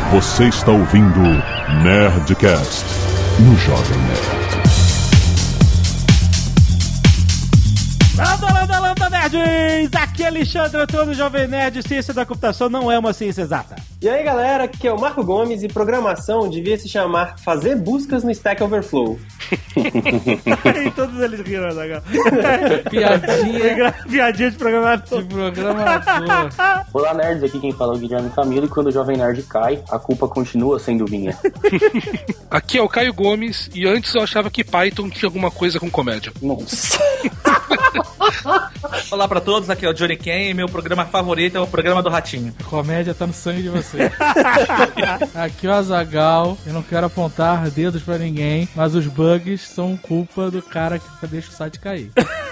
Você está ouvindo Nerdcast no Jovem Nerd. Landa, nerds! Aqui é Alexandre Antônio, Jovem Nerd. Ciência da computação não é uma ciência exata. E aí, galera, aqui é o Marco Gomes e programação devia se chamar Fazer Buscas no Stack Overflow. E todos eles riram, legal. Piadinha de programador. Olá, nerds, aqui quem fala é o Guilherme Camilo e quando o Jovem Nerd cai, a culpa continua sendo minha. Aqui é o Caio Gomes e antes eu achava que Python tinha alguma coisa com comédia. Nossa. Olá pra todos, aqui é o Johnny Ken e meu programa favorito é o programa do Ratinho. A comédia tá no sangue de você. Aqui é o Azaghal, eu não quero apontar dedos pra ninguém, mas os bugs são culpa do cara que deixa o site cair.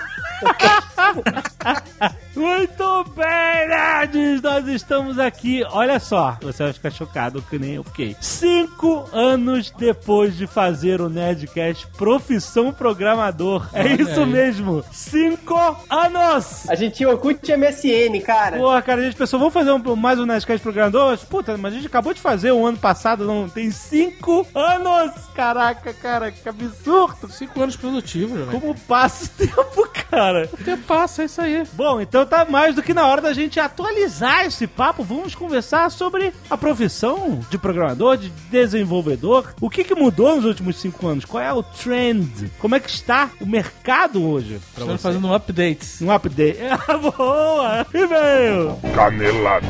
Muito bem, nerds! Nós estamos aqui, olha só, você vai ficar chocado que nem eu fiquei. 5 anos depois de fazer o Nerdcast Profissão Programador. É isso aí mesmo, 5 anos! A gente tinha Orkut e MSN, cara. Porra, cara, a gente pensou, vamos fazer mais um Nerdcast Programador? Mas, puta, mas a gente acabou de fazer um ano passado, não tem 5 anos! Caraca, cara, que absurdo! 5 anos produtivos, velho. Como passa o tempo, cara? O tempo passa, é isso aí. Bom, então tá mais do que na hora da gente atualizar esse papo. Vamos conversar sobre a profissão de programador, de desenvolvedor. O que mudou nos últimos 5 anos? Qual é o trend? Como é que está o mercado hoje? Estamos fazendo um update. Um update. Boa! E-mail! Canelada.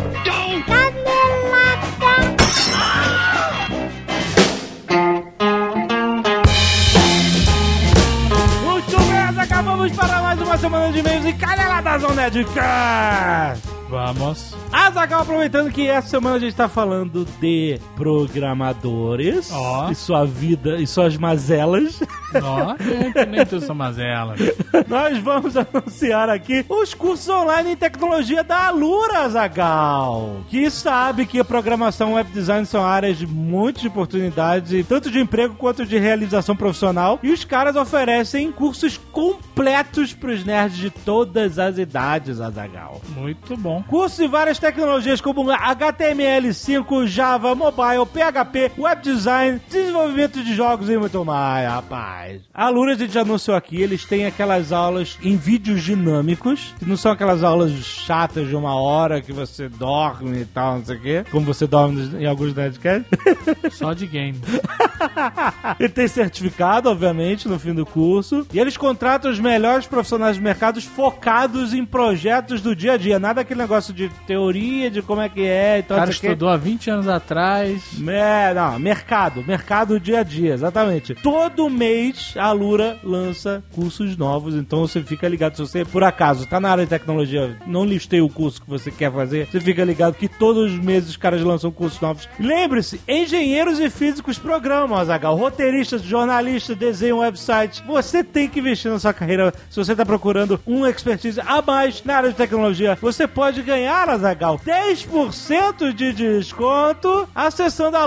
Muito bem, acabamos para mais uma semana de e-mails e caneladas ao Nerdcast! Vamos. Azaghal, aproveitando que essa semana a gente tá falando de programadores e sua vida e suas mazelas. Nem tudo são mazelas. Nós vamos anunciar aqui os cursos online em tecnologia da Alura, Azaghal, que sabe que a programação e web design são áreas de muitas oportunidades, tanto de emprego quanto de realização profissional, e os caras oferecem cursos completos pros nerds de todas as idades, Azaghal. Muito bom. Cursos em várias tecnologias como HTML5, Java, Mobile, PHP, Web Design, desenvolvimento de jogos e muito mais, rapaz. A Alura, a gente já anunciou aqui, eles têm aquelas aulas em vídeos dinâmicos, que não são aquelas aulas chatas de 1 hora que você dorme e tal, não sei o quê, como você dorme em alguns Nerdcasts. Só de game. Ele tem certificado, obviamente, no fim do curso, e eles contratam os melhores profissionais do mercado focados em projetos do dia a dia, nada aquele negócio de teoria, de como é que é e tal. O cara estudou há 20 anos atrás. Não, mercado dia a dia, exatamente. Todo mês a Alura lança cursos novos, então você fica ligado. Se você, por acaso, tá na área de tecnologia, não listei o curso que você quer fazer, você fica ligado que todos os meses os caras lançam cursos novos. Lembre-se, engenheiros e físicos programam, Azaghal, roteiristas, jornalistas, desenham websites. Você tem que investir na sua carreira. Se você tá procurando um expertise a mais na área de tecnologia, você pode ganhar, Azaghal, 10% de desconto acessando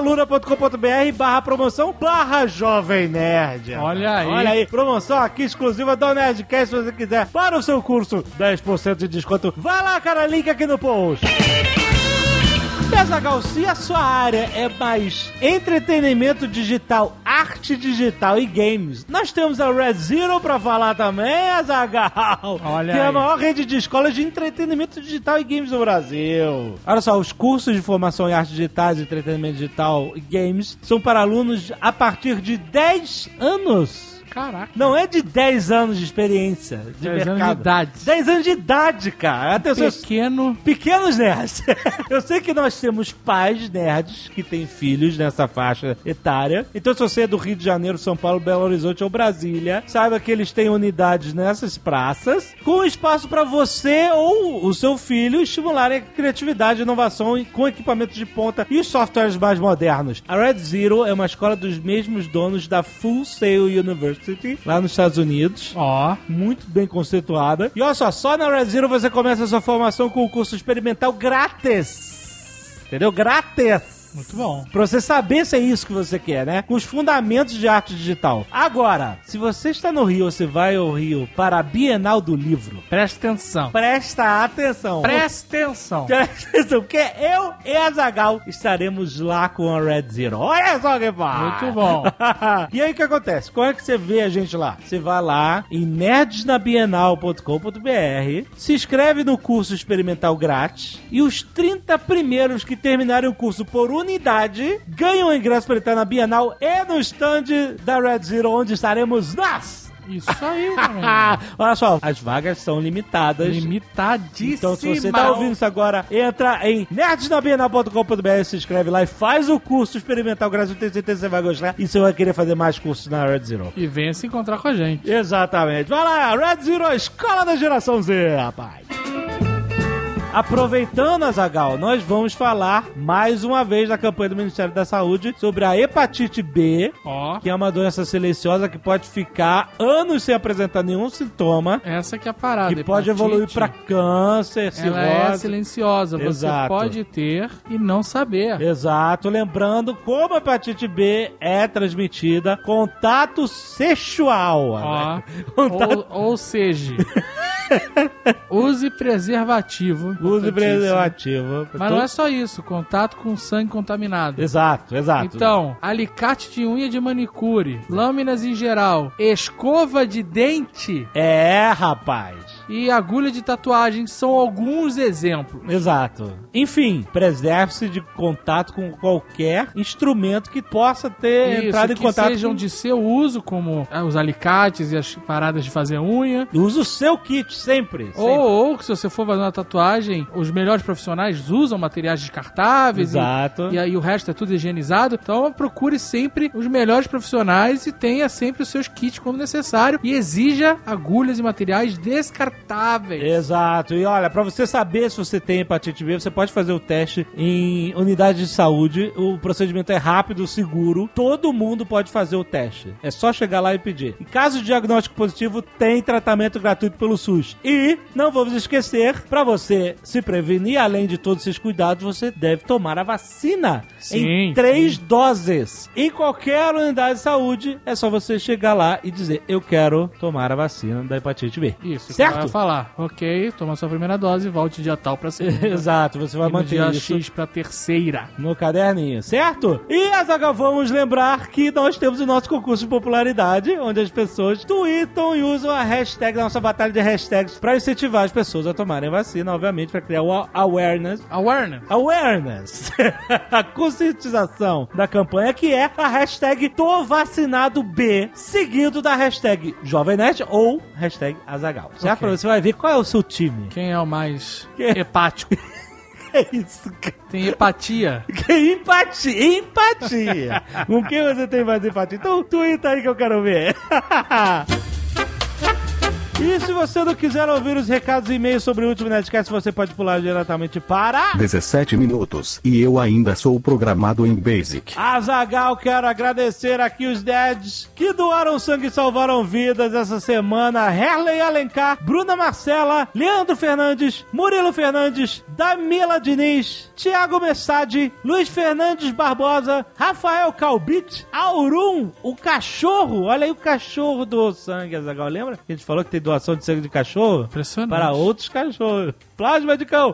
alura.com.br/promoção/Jovem Nerd. Olha aí, promoção aqui exclusiva do Nerdcast, se você quiser, para o seu curso, 10% de desconto. Vai lá, cara, link aqui no post. Azaghal, se a sua área é mais entretenimento digital, arte digital e games, nós temos a Red Zero pra falar também, Azaghal. Olha que aí. é a maior rede de escolas de entretenimento digital e games do Brasil. Olha só, os cursos de formação em arte digital, entretenimento digital e games são para alunos a partir de 10 anos. Caraca. Não é de 10 anos de experiência de 10 mercado. anos de idade. 10 anos de idade, cara. Atenção. Pequenos nerds. Eu sei que nós temos pais nerds que têm filhos nessa faixa etária. Então, se você é do Rio de Janeiro, São Paulo, Belo Horizonte ou Brasília, saiba que eles têm unidades nessas praças com espaço para você ou o seu filho estimularem a criatividade e inovação com equipamentos de ponta e softwares mais modernos. A Red Zero é uma escola dos mesmos donos da Full Sail University, lá nos Estados Unidos. Muito bem conceituada. E olha só na Red Zero você começa a sua formação com o curso experimental grátis. Entendeu? Grátis. Muito bom. Pra você saber se é isso que você quer, né? Com os fundamentos de arte digital. Agora, se você está no Rio, você vai ao Rio para a Bienal do Livro. Presta atenção. Presta atenção. Presta atenção. Presta atenção, porque eu e a Azaghal estaremos lá com a Red Zero. Olha só que fala. Muito bom. E aí o que acontece? Como é que você vê a gente lá? Você vai lá em nerdsnabienal.com.br, se inscreve no curso experimental grátis e os 30 primeiros que terminarem o curso por unidade ganham o ingresso para estar na Bienal e no stand da Red Zero, onde estaremos nós. Isso aí, mano. Olha só, as vagas são limitadas. Limitadíssima. Então, se você tá ouvindo isso agora, entra em nerdsnabienal.com.br, se inscreve lá e faz o curso experimental grátis. Eu tenho certeza que você vai gostar e você vai querer fazer mais cursos na Red Zero. E venha se encontrar com a gente. Exatamente. Vai lá, Red Zero, a escola da geração Z, rapaz. Aproveitando, Azaghal, nós vamos falar mais uma vez da campanha do Ministério da Saúde sobre a hepatite B, que é uma doença silenciosa que pode ficar anos sem apresentar nenhum sintoma. Essa que é a parada. Que pode evoluir para câncer, cirrose. Ela é silenciosa. Exato. Você pode ter e não saber. Exato. Lembrando como a hepatite B é transmitida, contato sexual. Ou seja... Use preservativo. Use preservativo. Mas não é só isso, contato com sangue contaminado. Exato. Então, alicate de unha de manicure, lâminas em geral, escova de dente. Rapaz. E agulha de tatuagem são alguns exemplos. Exato. Enfim, preserve-se de contato com qualquer instrumento que possa ter entrado em contato. Que sejam de seu uso, como os alicates e as paradas de fazer unha. Use o seu kit, sempre. Ou que se você for fazer uma tatuagem, os melhores profissionais usam materiais descartáveis. Exato. E aí o resto é tudo higienizado. Então procure sempre os melhores profissionais e tenha sempre os seus kits quando necessário. E exija agulhas e materiais descartáveis. Exato. E olha, pra você saber se você tem hepatite B, você pode fazer o teste em unidade de saúde. O procedimento é rápido, seguro. Todo mundo pode fazer o teste. É só chegar lá e pedir. Em caso de diagnóstico positivo, tem tratamento gratuito pelo SUS. E não vamos esquecer, pra você se prevenir, além de todos esses cuidados, você deve tomar a vacina. Em 3 doses. Em qualquer unidade de saúde, é só você chegar lá e dizer, eu quero tomar a vacina da hepatite B. Isso. Certo? Falar, ok, toma sua primeira dose, volte dia tal pra segunda. Exato, você vai manter dia isso X pra terceira. no caderninho, certo? E, Azaghal, vamos lembrar que nós temos o nosso concurso de popularidade, onde as pessoas tweetam e usam a hashtag, a nossa batalha de hashtags, pra incentivar as pessoas a tomarem vacina, obviamente, pra criar o awareness. A conscientização da campanha, que é a hashtag ToVacinadoB, seguido da hashtag Jovem Nerd ou hashtag Azaghal. Certo? Okay. Você vai ver qual é o seu time. Quem é o mais hepático? É isso, cara. Tem empatia. Empatia. Com quem você tem mais empatia? Então, tuita aí que eu quero ver. E se você não quiser ouvir os recados e e-mails sobre o último Nerdcast, você pode pular diretamente para 17 minutos. E eu ainda sou programado em Basic. Azaghal, quero agradecer aqui os nerds que doaram sangue e salvaram vidas essa semana. Herley Alencar, Bruna Marcela, Leandro Fernandes, Murilo Fernandes, Damila Diniz, Thiago Messadi, Luiz Fernandes Barbosa, Rafael Calbit, Aurum, o cachorro. Olha aí o cachorro doou sangue, Azaghal. Lembra que a gente falou que tem doação de sangue de cachorro? Impressionante. Para outros cachorros. Plasma de cão.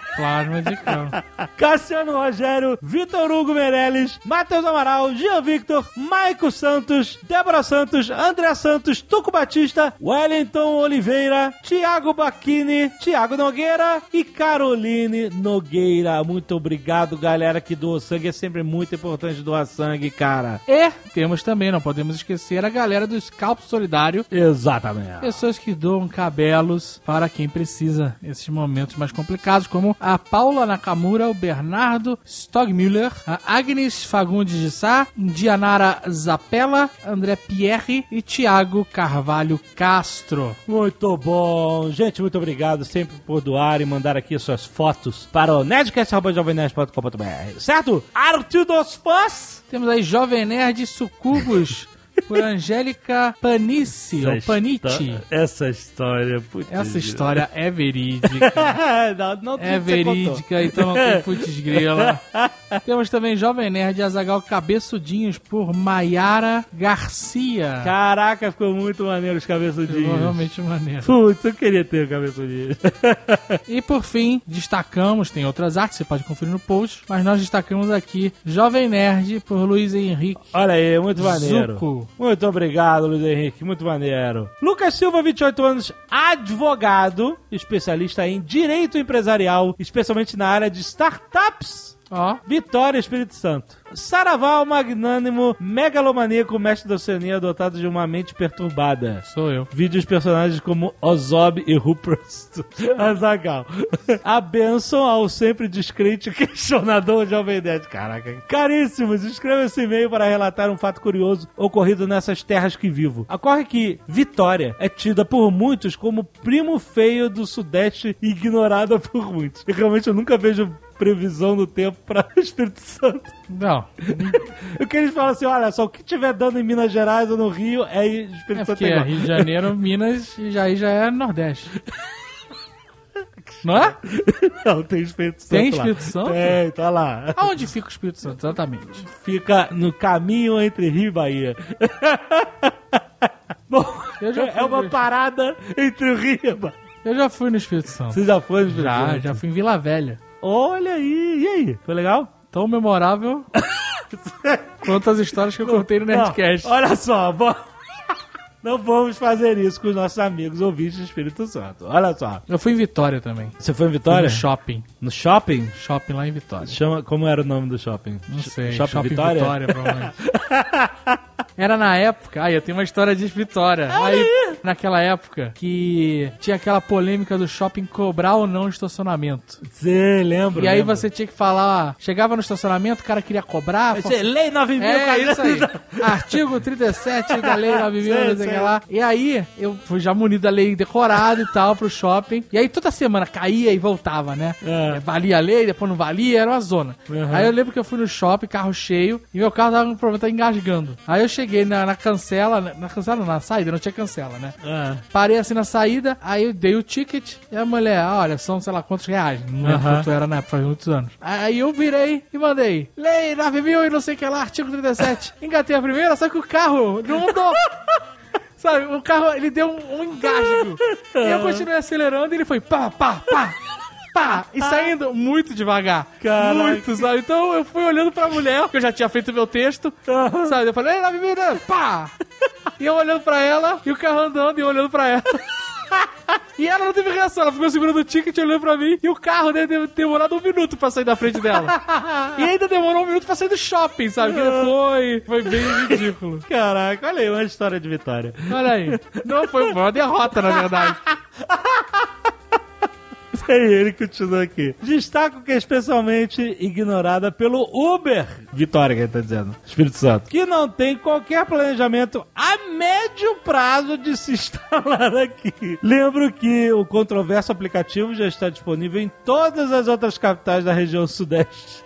Cassiano Rogério, Vitor Hugo Meirelles, Matheus Amaral, Jean Victor, Maico Santos, Débora Santos, André Santos, Tuco Batista, Wellington Oliveira, Thiago Bacchini, Thiago Nogueira e Caroline Nogueira. Muito obrigado, galera que doou sangue. É sempre muito importante doar sangue, cara. E temos também, não podemos esquecer, a galera do Scalp Solidário. Exatamente. Pessoas que doam cabelos para quem precisa nesses momentos mais complicados, como a Paula Nakamura, o Bernardo Stogmüller, a Agnes Fagundes de Sá, Dianara Zapella, André Pierre e Thiago Carvalho Castro. Muito bom. Gente, muito obrigado sempre por doar e mandar aqui suas fotos para o nerdcast@jovemnerd.com.br. Certo? Arte dos fãs. Temos aí Jovem Nerd Sucubus por Angélica Panici, ou Panici. Essa história, essa história é verídica. não é verídica, então não tem putz grila. Temos também Jovem Nerd e Azaghal Cabeçudinhos por Maiara Garcia. Caraca, ficou muito maneiro os cabeçudinhos. Ficou realmente maneiro. Putz, eu queria ter o cabeçudinho. E por fim, destacamos, tem outras artes, você pode conferir no post, mas nós destacamos aqui Jovem Nerd por Luiz Henrique. Olha aí, muito maneiro. Zucco. Muito obrigado, Luiz Henrique, muito maneiro. Lucas Silva, 28 anos, advogado, especialista em direito empresarial, especialmente na área de startups. Vitória, Espírito Santo. Saraval, magnânimo, megalomaníaco, mestre da Oceania, dotado de uma mente perturbada. Sou eu. Vídeos personagens como Ozob e Rupresto. Azaghal. A bênção ao sempre descrente questionador Jovem Nerd. Caraca. Caríssimos, escreva esse e-mail para relatar um fato curioso ocorrido nessas terras que vivo. Ocorre que Vitória é tida por muitos como primo feio do Sudeste e ignorada por muitos. E realmente eu nunca vejo previsão do tempo para o Espírito Santo. Não. O que eles falam assim, olha só, o que tiver dando em Minas Gerais ou no Rio é Espírito Santo. Porque é Rio de Janeiro, Minas, e aí já é Nordeste. Não é? Não, tem Espírito Santo. Tem Espírito Santo? Tem, tá lá. Aonde fica o Espírito Santo, exatamente? Fica no caminho entre Rio e Bahia. Bom, é uma parada entre o Rio e a Bahia. Eu já fui no Espírito Santo. Você já foi no Espírito Santo? Já fui em Vila Velha. Olha aí, e aí? Foi legal? Tão memorável quanto as histórias que eu contei no Nerdcast. Olha só, não vamos fazer isso com os nossos amigos ouvintes do Espírito Santo. Olha só. Eu fui em Vitória também. Você foi em Vitória? Fui no shopping. No shopping? Shopping lá em Vitória. Como era o nome do shopping? Não sei. Shopping Vitória? Provavelmente. Era na época... eu tenho uma história de Vitória. Aí, naquela época, que tinha aquela polêmica do shopping cobrar ou não estacionamento. Você lembra? E aí você tinha que falar... Chegava no estacionamento, o cara queria cobrar... Lei 9.000... É isso aí. Artigo 37 da Lei 9.000, não sei o que lá. E aí, eu fui já munido da lei decorada e tal, pro shopping. E aí, toda semana caía e voltava, né? Valia a lei, depois não valia, era uma zona. Aí eu lembro que eu fui no shopping, carro cheio, e meu carro tava com um problema, tava engasgando. Aí eu cheguei na cancela, na saída, não tinha cancela, né? Parei assim na saída, aí eu dei o ticket, e a mulher, olha, são sei lá quantos reais. Não lembro quanto era na época, faz muitos anos. Aí eu virei e mandei, Lei 9.000 e não sei o que lá, artigo 37. Engatei a primeira, só que o carro não andou. Sabe, o carro, ele deu um engasgo. E eu continuei acelerando e ele foi pá, e saindo muito devagar. Caraca. Muito, sabe? Então eu fui olhando pra mulher, que eu já tinha feito meu texto, sabe? Eu falei, pá! E eu olhando pra ela, e o carro andando e eu olhando pra ela. E ela não teve reação, ela ficou segurando o ticket, olhando pra mim, e o carro deve ter demorado 1 minuto pra sair da frente dela. E ainda demorou 1 minuto pra sair do shopping, sabe? Que foi bem ridículo. Caraca, olha aí, uma história de Vitória. Olha aí. Não, foi uma derrota, na verdade. E ele continua aqui. Destaco que é especialmente ignorada pelo Uber. Vitória, que ele tá dizendo. Espírito Santo. Que não tem qualquer planejamento a médio prazo de se instalar aqui. Lembro que o controverso aplicativo já está disponível em todas as outras capitais da região sudeste.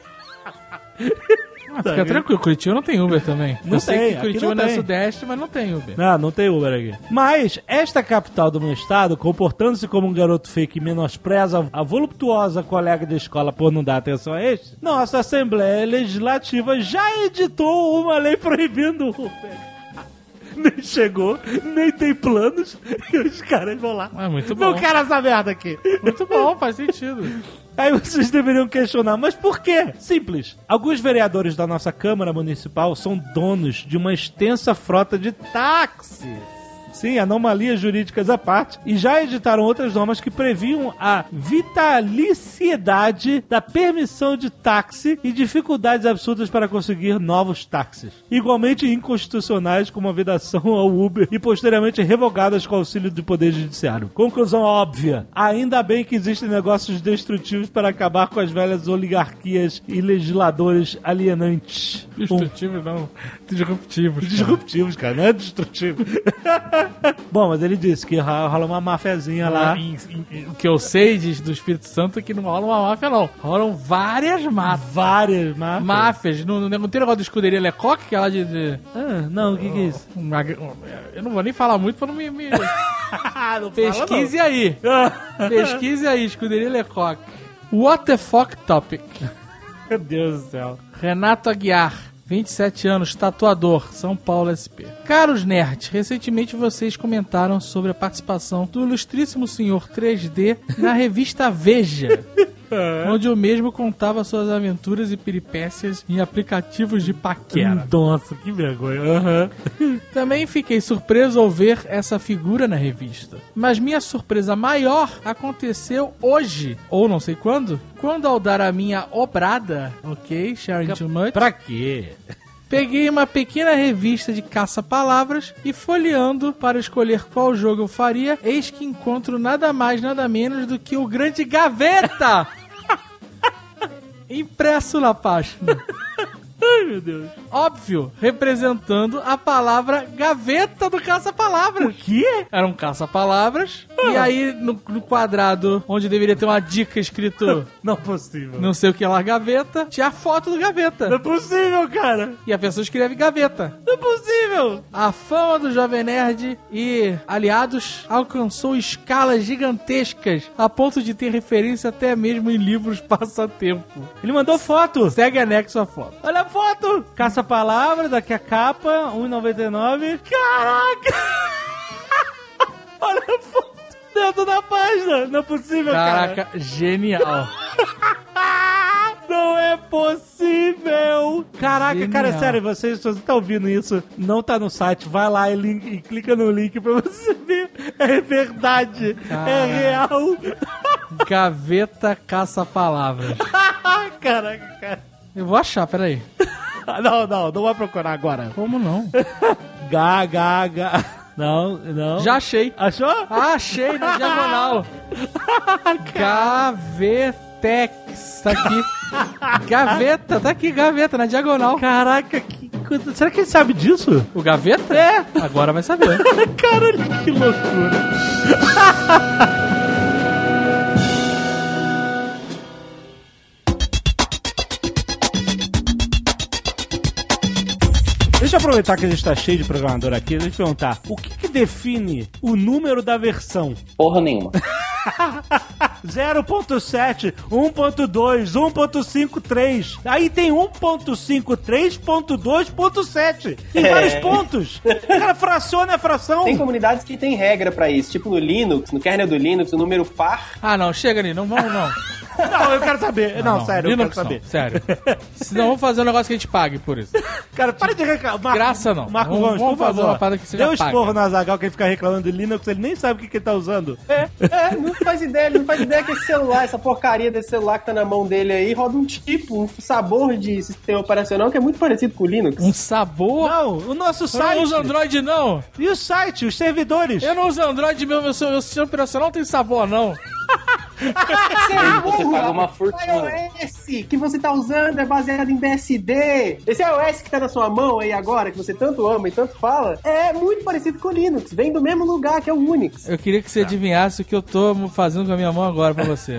Fica tranquilo, Curitiba não tem Uber também. Não sei tem, que Curitiba não é tem. Sudeste, mas não tem Uber. Não tem Uber aqui. Mas esta capital do meu estado, comportando-se como um garoto fake que menospreza a voluptuosa colega de escola por não dar atenção a este, nossa Assembleia Legislativa já editou uma lei proibindo o Uber. Nem chegou, nem tem planos, e os caras vão lá. É muito bom. Não quero essa merda aqui. Muito bom, faz sentido. Aí vocês deveriam questionar, mas por quê? Simples. Alguns vereadores da nossa Câmara Municipal são donos de uma extensa frota de táxis. Sim, anomalias jurídicas à parte, e já editaram outras normas que previam a vitaliciedade da permissão de táxi e dificuldades absurdas para conseguir novos táxis. Igualmente inconstitucionais, como a vedação ao Uber e posteriormente revogadas com auxílio do Poder Judiciário. Conclusão óbvia. Ainda bem que existem negócios destrutivos para acabar com as velhas oligarquias e legisladores alienantes. Destrutivos não, disruptivos. Disruptivos, cara, não é destrutivo. Bom, mas ele disse que rola uma mafiazinha lá. O que eu sei do Espírito Santo é que não rola uma máfia, não. Rolam várias máfias. Várias máfias. Máfias. Não tem negócio de escuderia Lecoq, que é lá de... Ah, não, o que é isso? Eu não vou nem falar muito pra não me... Não Pesquise aí. Pesquise aí, escuderia Lecoq. What the fuck topic? Meu Deus do céu. Renato Aguiar, 27 anos, tatuador, São Paulo SP. Caros nerds, recentemente vocês comentaram sobre a participação do ilustríssimo senhor 3D na revista Veja, onde eu mesmo contava suas aventuras e peripécias em aplicativos de paquera. Nossa, que vergonha. Também fiquei surpreso ao ver essa figura na revista. Mas minha surpresa maior aconteceu hoje, ou não sei quando ao dar a minha obrada, ok, sharing too much. Pra quê? Peguei uma pequena revista de caça-palavras e folheando para escolher qual jogo eu faria, eis que encontro nada mais, nada menos do que o grande Gaveta! Impresso na página. Ai, meu Deus. Óbvio, representando a palavra gaveta do caça-palavras. O quê? Era um caça-palavras. E aí, no quadrado onde deveria ter uma dica escrito... Não é possível. Não sei o que lá, gaveta. Tinha a foto do gaveta. Não é possível, cara. E a pessoa escreve gaveta. Não é possível. A fama do Jovem Nerd e aliados alcançou escalas gigantescas, a ponto de ter referência até mesmo em livros passatempo. Ele mandou foto. Segue anexo a foto. Olha a foto. Caça-palavra, daqui a capa, R$1,99. Caraca. Olha a foto dentro da página. Não é possível, Caraca, cara. Genial. Não é possível! Caraca, Genial. cara, sério, você tá ouvindo isso, não tá no site, vai lá e clica no link pra você ver. É verdade, é real. Gaveta caça-palavras. Caraca, cara. Eu vou achar, peraí. Não vai procurar agora. Como não? Gaga. Não. Já achei. Achou? Achei na diagonal. Gavetex. Tá aqui. Gaveta, tá aqui, gaveta, na diagonal. Caraca, será que ele sabe disso? O gaveta? É. Agora vai saber. Caralho, que loucura. Deixa eu aproveitar que a gente tá cheio de programador aqui, deixa eu perguntar, o que define o número da versão? Porra nenhuma. 0.7, 1.2, 1.53. Aí tem 1.53.2.7. Tem vários pontos. O cara fraciona a fração. Tem comunidades que tem regra pra isso. Tipo no Linux, no kernel do Linux, o número par. Ah, não, chega ali, não vamos, não. Não, eu quero saber. Não, sério, eu quero saber. Não, sério. Senão vamos fazer um negócio que a gente pague por isso. Cara, para de reclamar. Graça não. Marco Gomes, por fazer favor. uma parada que seja Dê um esporro paga. no Azaghal que ele fica reclamando do Linux, ele nem sabe o que ele tá usando. Não faz ideia, ele não faz ideia que esse celular, essa porcaria desse celular que tá na mão dele aí, roda um tipo, um sabor de sistema operacional que é muito parecido com o Linux. Um sabor? Não, o nosso Eu site. não uso Android, não. E o site, os servidores? Eu não uso Android, meu sistema operacional não tem sabor, não. Você paga uma fortuna. O iOS que você tá usando é baseado em BSD. Esse iOS que tá na sua mão aí agora, que você tanto ama e tanto fala, é muito parecido com o Linux. Vem do mesmo lugar que é o Unix. Eu queria que você adivinhasse o que eu tô fazendo com a minha mão agora pra você.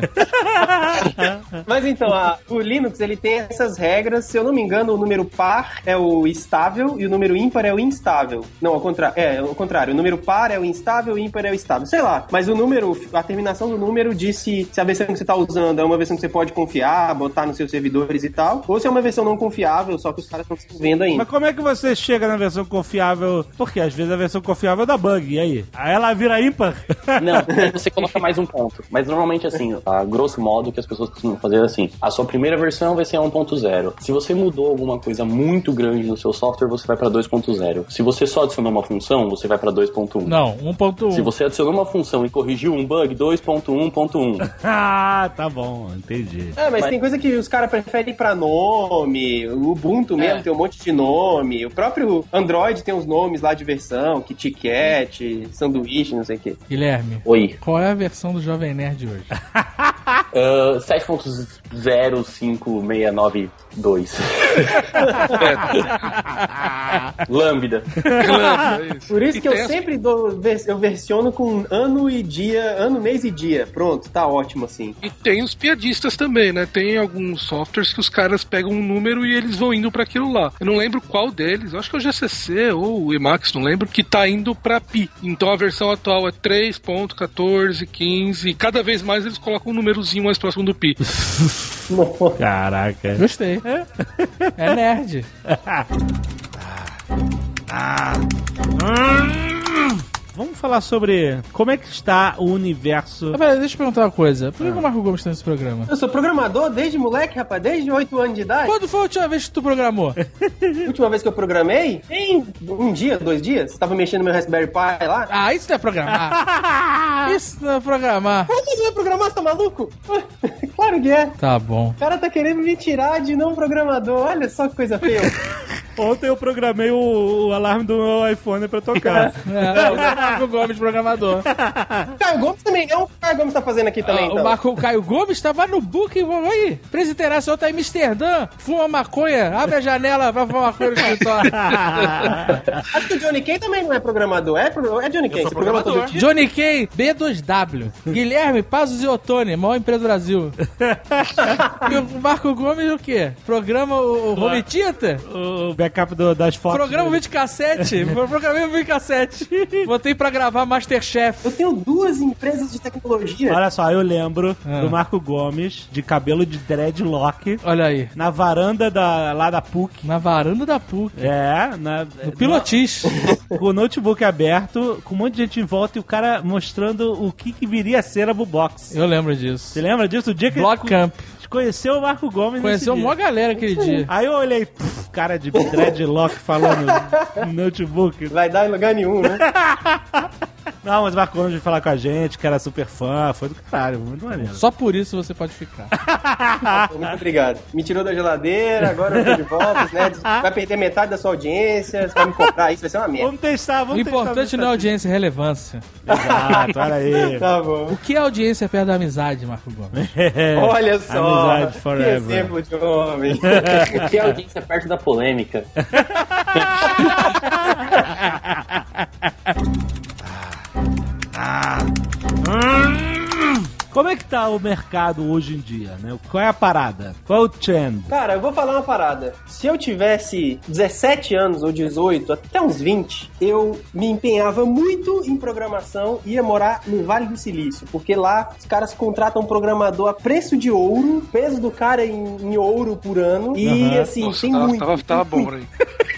Mas então, o Linux, ele tem essas regras. Se eu não me engano, o número par é o estável e o número ímpar é o instável. Não, ao contrário. É, ao contrário. O número par é o instável e o ímpar é o estável. Sei lá. Mas o número, a terminação do número diz se a versão que você tá usando é uma versão que você pode confiar, botar nos seus servidores e tal, ou se é uma versão não confiável, só que os caras estão desenvolvendo ainda. Mas como é que você chega na versão confiável? Porque às vezes a versão confiável dá bug, e aí? Aí ela vira ímpar? Não, você coloca mais um ponto. Mas normalmente assim, a grosso modo, o que as pessoas costumam fazer é assim, a sua primeira versão vai ser a 1.0. Se você mudou alguma coisa muito grande no seu software, você vai pra 2.0. Se você só adicionou uma função, você vai pra 2.1. Não, 1.1. Se você adicionou uma função e corrigiu um bug, 2.1.1. Ah, tá bom, entendi. Mas tem coisa que os caras preferem pra nome, o Ubuntu mesmo tem um monte de nome, o próprio Android tem uns nomes lá de versão, KitKat, sanduíche, não sei o quê. Guilherme. Oi. Qual é a versão do Jovem Nerd hoje? 7.05692. Lambda. Por isso que eu sempre eu versiono com ano e dia, ano, mês e dia. Pronto, tá ótimo assim. E tem os piadistas também, né? Tem alguns softwares que os caras pegam um número e eles vão indo pra aquilo lá. Eu não lembro qual deles, eu acho que é o GCC ou o Emacs, não lembro, que tá indo pra pi. Então a versão atual é 3.1415 e cada vez mais eles colocam um númerozinho mais próximo do pi. Caraca. Gostei. É nerd. Vamos falar sobre como é que está o universo. Deixa eu perguntar uma coisa. Por que o Marco Gomes está nesse programa? Eu sou programador desde moleque, rapaz, desde 8 anos de idade. Quando foi a última vez que tu programou? A última vez que eu programei? Tem 1 dia, 2 dias. Tava mexendo no meu Raspberry Pi lá. Ah, isso não é programar. Isso não é programar. Você não é programar, você tá maluco? Claro que é. Tá bom. O cara tá querendo me tirar de não programador. Olha só que coisa feia. Ontem eu programei o alarme do meu iPhone pra tocar. Marco Gomes, programador. Caio Gomes também. É o que o Caio Gomes tá fazendo aqui também, então. O Caio Gomes tava no Booking. Aí, presenteração, outro tá em Amsterdã. Fuma maconha, abre a janela, vai fumar maconha no escritório. Acho que o Johnny Kay também não é programador. É Johnny Kay, você programa todo dia? Johnny Kay, B2W. Guilherme Pazos e Ottoni, maior empresa do Brasil. E o Marco Gomes o quê? Programa o Home Theater? O backup das fotos. Programa o videocassete. Programei o videocassete. Botei pra gravar Masterchef. Eu tenho 2 empresas de tecnologia. Olha só, eu lembro do Marco Gomes, de cabelo de dreadlock. Olha aí. Na varanda lá da PUC. Na varanda da PUC. No Pilotis. Com o notebook aberto, com um monte de gente em volta e o cara mostrando o que viria a ser a Bubox. Eu lembro disso. Você lembra disso? O dia que Block Camp. Conheceu o Marco Gomes. Conheceu uma galera aquele dia. Aí eu olhei, cara de dreadlock falando no notebook. Vai dar em lugar nenhum, né? Não, mas o Marco Gomes veio falar com a gente, que era super fã, foi do caralho, muito maneiro. Só por isso você pode ficar. Muito obrigado. Me tirou da geladeira, agora eu tô de volta, né? Vai perder metade da sua audiência, você vai me comprar isso, vai ser uma merda. Vamos testar. O importante não é audiência, é relevância. Exato, olha aí. Tá bom. O que é audiência perto da amizade, Marco Gomes? Olha só. Amizade forever. Que exemplo de homem. O que é audiência perto da polêmica? Como é que tá o mercado hoje em dia, né? Qual é a parada? Qual é o trend? Cara, eu vou falar uma parada. Se eu tivesse 17 anos ou 18, até uns 20, eu me empenhava muito em programação e ia morar no Vale do Silício, porque lá os caras contratam um programador a preço de ouro, peso do cara em ouro por ano, e assim, Nossa, tem muito. Tava bom aí.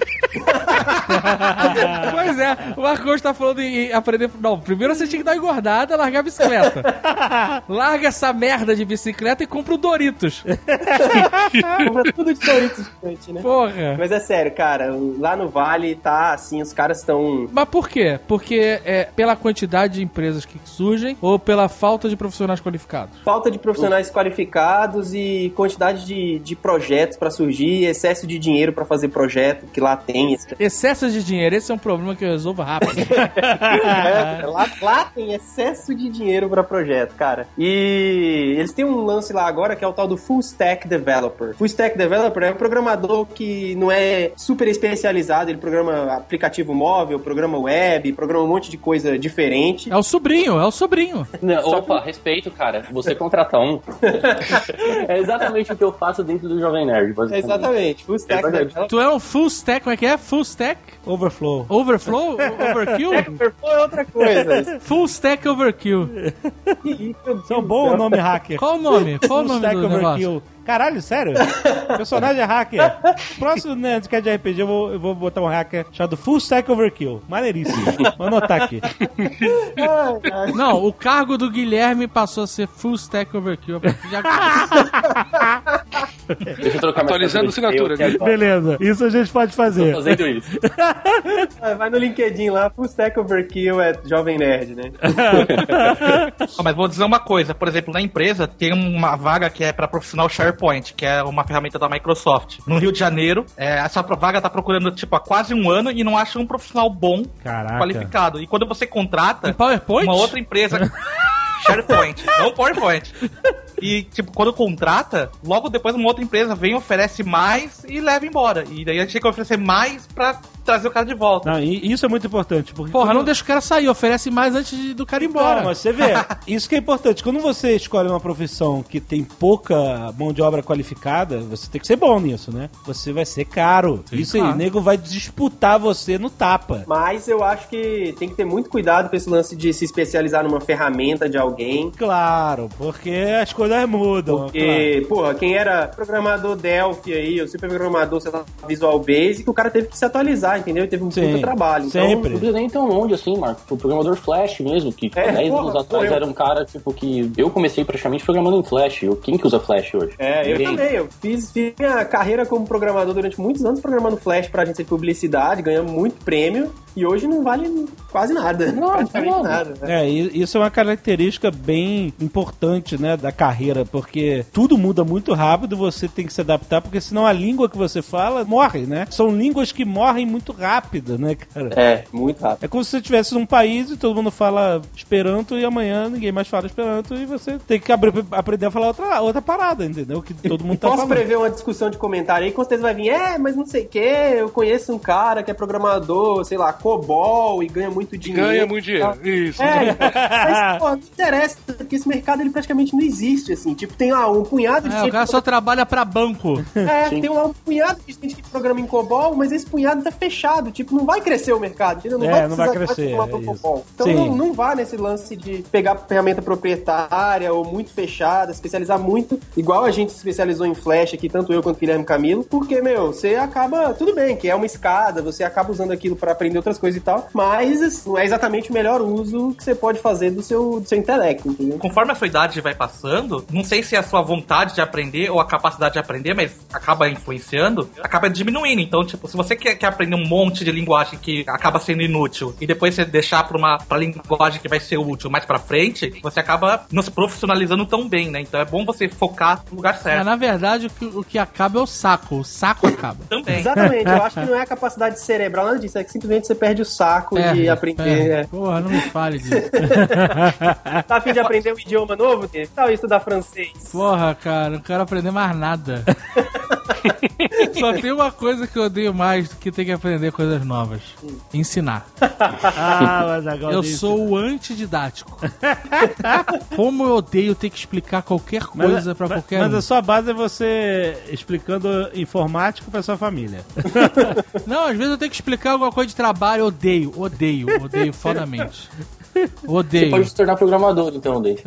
Pois é, o Marco Gomes tá falando em aprender. Não, primeiro você tinha que dar uma engordada e largar a bicicleta. Larga essa merda de bicicleta e compra o Doritos. Compra tudo de Doritos gigante, né? Porra. Mas é sério, cara, lá no Vale tá assim, os caras estão. Mas por quê? Porque é pela quantidade de empresas que surgem ou pela falta de profissionais qualificados? Falta de profissionais qualificados e quantidade de projetos pra surgir, excesso de dinheiro pra fazer projeto, que lá tem. Excesso de dinheiro, esse é um problema que eu resolvo rápido. Lá tem excesso de dinheiro pra projeto, cara. E eles têm um lance lá agora que é o tal do Full Stack Developer. Full Stack Developer é um programador que não é super especializado, ele programa aplicativo móvel, programa web, programa um monte de coisa diferente. É o sobrinho. Não, opa, respeito, cara. Você contrata um. É exatamente o que eu faço dentro do Jovem Nerd. Exatamente, Full Stack Developer. Tu é um full stack, como é que é? Full stack? Overflow. Overflow? Overkill? Overflow é outra coisa. Full stack overkill. São bom o nome hacker. Qual o nome? Qual o Full nome Stack do Overkill. negócio? Caralho, sério? Personagem é hacker. Próximo Nerdcast de RPG eu vou botar um hacker chamado Full Stack Overkill. Maneiríssimo. Vou anotar aqui. Não, o cargo do Guilherme passou a ser Full Stack Overkill. Deixa eu trocar Atualizando assinatura. Beleza, isso a gente pode fazer. Tô fazendo isso. Vai no LinkedIn lá, Full Stack Overkill é Jovem Nerd, né? Mas vou dizer uma coisa, por exemplo, na empresa tem uma vaga que é para profissional SharePoint, que é uma ferramenta da Microsoft. No Rio de Janeiro, essa vaga tá procurando tipo há quase um ano e não acha um profissional bom, qualificado. E quando você contrata em PowerPoint? Uma outra empresa... SharePoint, não PowerPoint. E, tipo, quando contrata, logo depois uma outra empresa vem, oferece mais e leva embora. E daí a gente tem que oferecer mais pra trazer o cara de volta. Não, e isso é muito importante. Porque Porra, não deixa o cara sair, oferece mais antes do cara ir embora. Não, mas você vê, isso que é importante. Quando você escolhe uma profissão que tem pouca mão de obra qualificada, você tem que ser bom nisso, né? Você vai ser caro. Sim, isso aí, claro. o nego vai disputar você no tapa. Mas eu acho que tem que ter muito cuidado com esse lance de se especializar numa ferramenta de alguém. Claro, porque as coisas mudam. Porque, porra, quem era programador Delphi aí, ou super programador, sei lá, Visual Basic, o cara teve que se atualizar, entendeu? E teve um puta trabalho. Então, sempre. Não precisa nem tão longe assim, Marco. O programador Flash mesmo, que 10 anos atrás era um cara, tipo, que eu comecei praticamente programando em Flash. Quem que usa Flash hoje? Eu também. Eu fiz minha carreira como programador durante muitos anos programando Flash pra agência de publicidade, ganhamos muito prêmio e hoje não vale quase nada. Praticamente nada. Né? Isso é uma característica bem importante, né, da carreira, porque tudo muda muito rápido, você tem que se adaptar, porque senão a língua que você fala morre, né? São línguas que morrem muito rápido, né, cara? Muito rápido. É como se você estivesse num país e todo mundo fala Esperanto e amanhã ninguém mais fala Esperanto e você tem que aprender a falar outra parada, entendeu? Que todo mundo tá Posso falando. prever uma discussão de comentário aí, com certeza vai vir, mas não sei o que, eu conheço um cara que é programador, sei lá, COBOL e ganha muito dinheiro. Ganha muito dinheiro, isso. Mas, pô, não interessa, porque esse mercado ele praticamente não existe, assim. Tipo, tem lá um punhado de O cara só trabalha pra banco. tem lá um punhado de gente que programa em COBOL, mas esse punhado tá fechado. Tipo, não vai crescer o mercado, entendeu? Não vai crescer. COBOL. Então não vá nesse lance de pegar ferramenta proprietária ou muito fechada, especializar muito, igual a gente se especializou em Flash aqui, tanto eu quanto o Guilherme Camilo, porque, você acaba, tudo bem, que é uma escada, você acaba usando aquilo pra aprender outras coisas e tal, mas não é exatamente o melhor uso que você pode fazer do seu intelecto, entendeu? Conforme a sua idade vai passando, não sei se é a sua vontade de aprender ou a capacidade de aprender, mas acaba influenciando, acaba diminuindo. Então, tipo, se você quer aprender um monte de linguagem que acaba sendo inútil e depois você deixar pra linguagem que vai ser útil mais pra frente, você acaba não se profissionalizando tão bem, né? Então é bom você focar no lugar certo. Na verdade, o que acaba é o saco acaba. Também. Exatamente, eu acho que não é a capacidade cerebral, nada disso, é que simplesmente você perde o saco de aprender. Porra, não me fale disso. Tá a fim de aprender um idioma novo? Que tal estudar francês? Porra, cara, não quero aprender mais nada. Só tem uma coisa que eu odeio mais do que ter que aprender coisas novas. Ensinar. Mas agora eu sou o antididático. Como eu odeio ter que explicar qualquer coisa pra qualquer Mas um. a sua base é você explicando informática pra sua família. Não, às vezes eu tenho que explicar alguma coisa de trabalho, odeio fodamente. Odeio. Você pode se tornar programador, então, Dave.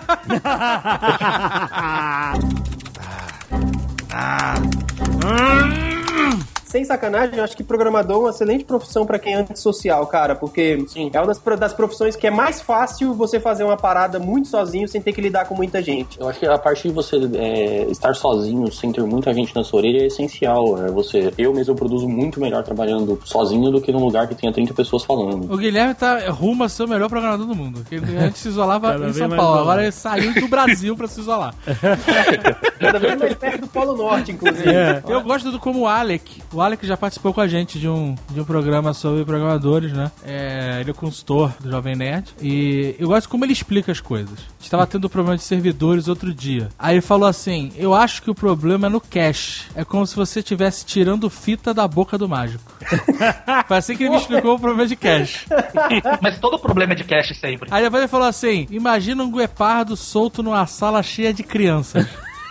Sem sacanagem, eu acho que programador é uma excelente profissão pra quem é antissocial, cara, porque é uma das profissões que é mais fácil você fazer uma parada muito sozinho sem ter que lidar com muita gente. Eu acho que a parte de você estar sozinho, sem ter muita gente na sua orelha, é essencial. Eu mesmo produzo muito melhor trabalhando sozinho do que num lugar que tenha 30 pessoas falando. O Guilherme tá rumo a ser o melhor programador do mundo. Ele antes se isolava em São Paulo, agora ele saiu do Brasil pra se isolar. Cada vez mais perto do Polo Norte, inclusive. Eu gosto do como o Alec. O Alec já participou com a gente de um programa sobre programadores, né? Ele é consultor do Jovem Nerd. E eu gosto como ele explica as coisas. A gente tava tendo problema de servidores outro dia. Aí ele falou assim: eu acho que o problema é no cache. É como se você estivesse tirando fita da boca do mágico. Foi assim que ele me explicou o problema de cache. Mas todo problema é de cache sempre. Aí depois ele falou assim: imagina um guepardo solto numa sala cheia de crianças.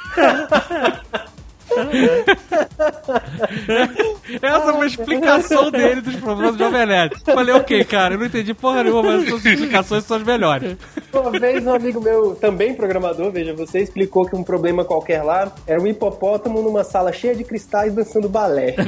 Essa foi a explicação dele dos problemas do Jovem Nerd. Falei, ok, cara, eu não entendi porra nenhuma, mas as suas explicações são as melhores. Uma vez um amigo meu, também programador, veja, você explicou que um problema qualquer lá era um hipopótamo numa sala cheia de cristais dançando balé.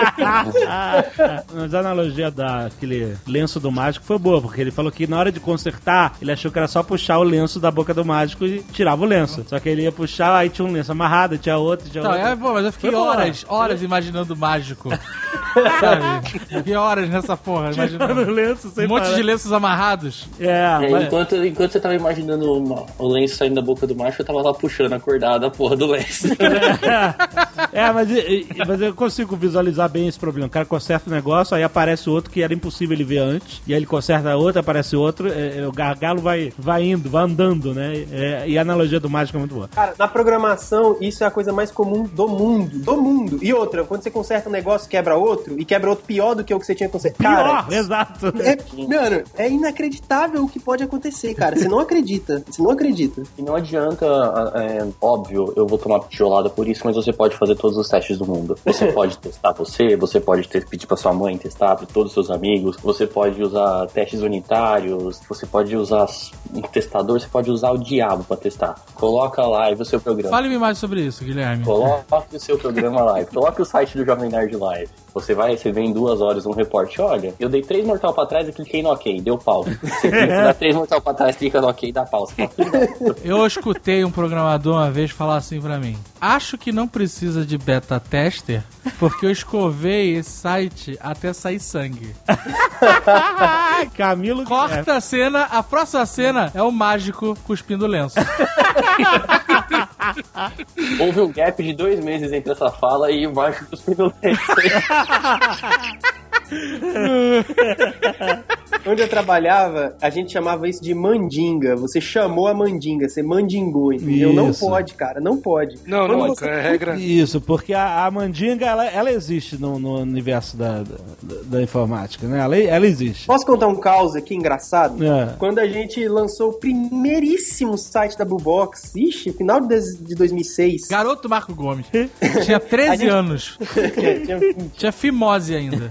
Mas a analogia daquele lenço do mágico foi boa, porque ele falou que na hora de consertar, ele achou que era só puxar o lenço da boca do mágico e tirava o lenço. Só que ele ia puxar, aí tinha um lenço amarrado, tinha outro, mas eu fiquei horas imaginando o mágico Sabe? Que horas nessa porra, imagina. Lenço sem Um monte parar. de lenços amarrados. Enquanto você tava imaginando o lenço saindo da boca do macho, eu tava lá puxando acordado a porra do lenço. Mas eu consigo visualizar bem esse problema. O cara conserta o negócio, aí aparece outro que era impossível ele ver antes, e aí ele conserta outro, aparece outro, o gargalo vai indo, vai andando, né? E a analogia do mágico é muito boa. Cara, na programação, isso é a coisa mais comum do mundo. E outra, quando você conserta um negócio, quebra outro, e quebra outro pior do que o que você tinha consertado. Pior, Cara, exato. mano, é inacreditável o que pode acontecer, cara. Você não acredita. E não adianta, óbvio, eu vou tomar tijolada por isso, mas você pode fazer todos os testes do mundo. Você pode testar você pode pedir pra sua mãe testar, pra todos os seus amigos, você pode usar testes unitários, você pode usar um testador, você pode usar o diabo pra testar. Coloca lá e o seu programa. Fale-me mais sobre isso, Guilherme. Coloque o seu programa live. Coloque o site do Jovem Nerd Live. Você vai receber em 2 horas um reporte. Olha, eu dei 3 mortal pra trás e cliquei no OK, deu pau. Você dá 3 mortal pra trás, clica no OK e dá pau. Eu escutei um programador uma vez falar assim pra mim: acho que não precisa de beta tester, porque eu escovei esse site até sair sangue. Camilo... Corta a cena, a próxima cena é o mágico cuspindo lenço. Houve um gap de 2 meses entre essa fala e o mágico dos pendulentos. Onde eu trabalhava, a gente chamava isso de mandinga. Você chamou a mandinga, você mandingou, entendeu? Não Isso. pode, cara, não pode. Não, é regra. Isso, porque a mandinga, ela existe no universo da informática, né? Ela existe. Posso contar um caos aqui engraçado? É. Quando a gente lançou o primeiríssimo site da Bluebox, final de 2006. Garoto Marco Gomes. Tinha 13 anos. Tinha fimose ainda.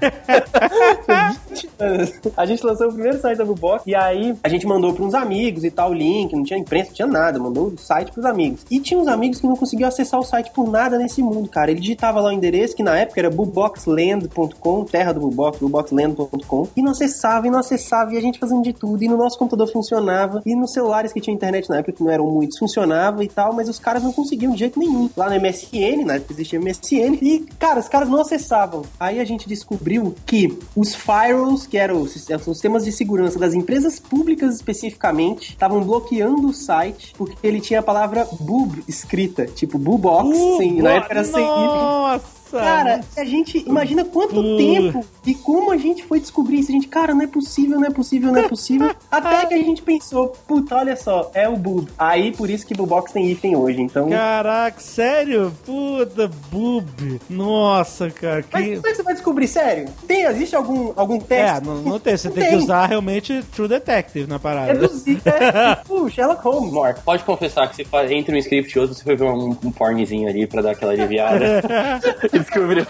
A gente lançou o primeiro site da Bluebox e aí a gente mandou para uns amigos e tal, o link, não tinha imprensa, não tinha nada, mandou o site pros amigos. E tinha uns amigos que não conseguiam acessar o site por nada nesse mundo, cara. Ele digitava lá o endereço, que na época era blueboxland.com, terra do Bluebox, blueboxland.com, e não acessava, e a gente fazendo de tudo, e no nosso computador funcionava, e nos celulares que tinha internet na época, que não eram muitos, funcionava e tal, mas os caras não conseguiam de jeito nenhum. Lá no MSN, na época existia MSN, e, cara, os caras não acessavam. Aí a gente descobriu que os firewalls, que eram os sistemas de segurança das empresas públicas especificamente, estavam bloqueando o site porque ele tinha a palavra boob escrita, tipo boobox, na época era sem Nossa! Cara, a gente imagina quanto tempo e como a gente foi descobrir isso. A gente, cara, não é possível. Até que a gente pensou, puta, olha só, é o boob. Aí, por isso que Bluebox tem hífen hoje, então... Caraca, sério? Puta, boob. Nossa, cara. Mas como é que você vai descobrir, sério? Existe algum teste? Não tem. Você tem que usar realmente True Detective na parada. Reduzir, Sherlock Holmes. Mark, pode confessar que você entre um script e outro, você foi ver um pornzinho ali pra dar aquela aliviada. Descobri.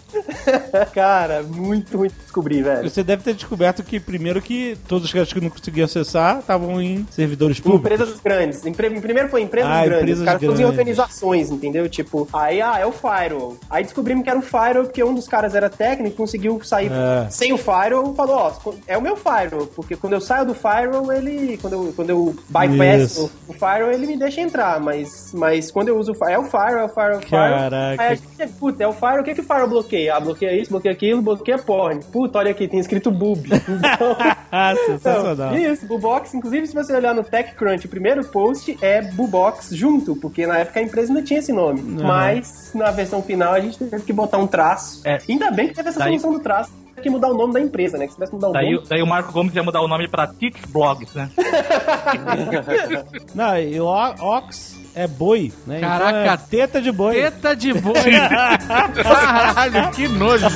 Cara, muito ruim de descobrir, velho. Você deve ter descoberto que, primeiro, que todos os caras que não conseguiam acessar estavam em servidores públicos. Empresas grandes. Primeiro foi empresas grandes. Empresas os caras grandes. faziam organizações, entendeu? Tipo, aí, é o firewall. Aí descobrimos que era o firewall porque um dos caras era técnico, conseguiu sair sem o firewall, falou, é o meu firewall, porque quando eu saio do firewall, quando eu bypass o firewall, ele me deixa entrar, mas quando eu uso o firewall, Caraca. Aí a gente, puta, é o firewall, o que o firewall bloqueia? Bloqueia isso, bloqueia aquilo, bloqueia porn. Puta, olha aqui, tem escrito boob. Sensacional. Isso, Bluebox, inclusive se você olhar no TechCrunch, o primeiro post é Bluebox junto, porque na época a empresa não tinha esse nome. Mas na versão final a gente teve que botar um traço. Ainda bem que teve essa solução do traço. Que mudar o nome da empresa, né? Que se tivesse mudar o nome... Daí o Marco Gomes ia mudar o nome pra Tic Blogs, né? Não, e o Ox é boi, né? Caraca, então teta de boi. Teta de boi. Caralho, que nojo.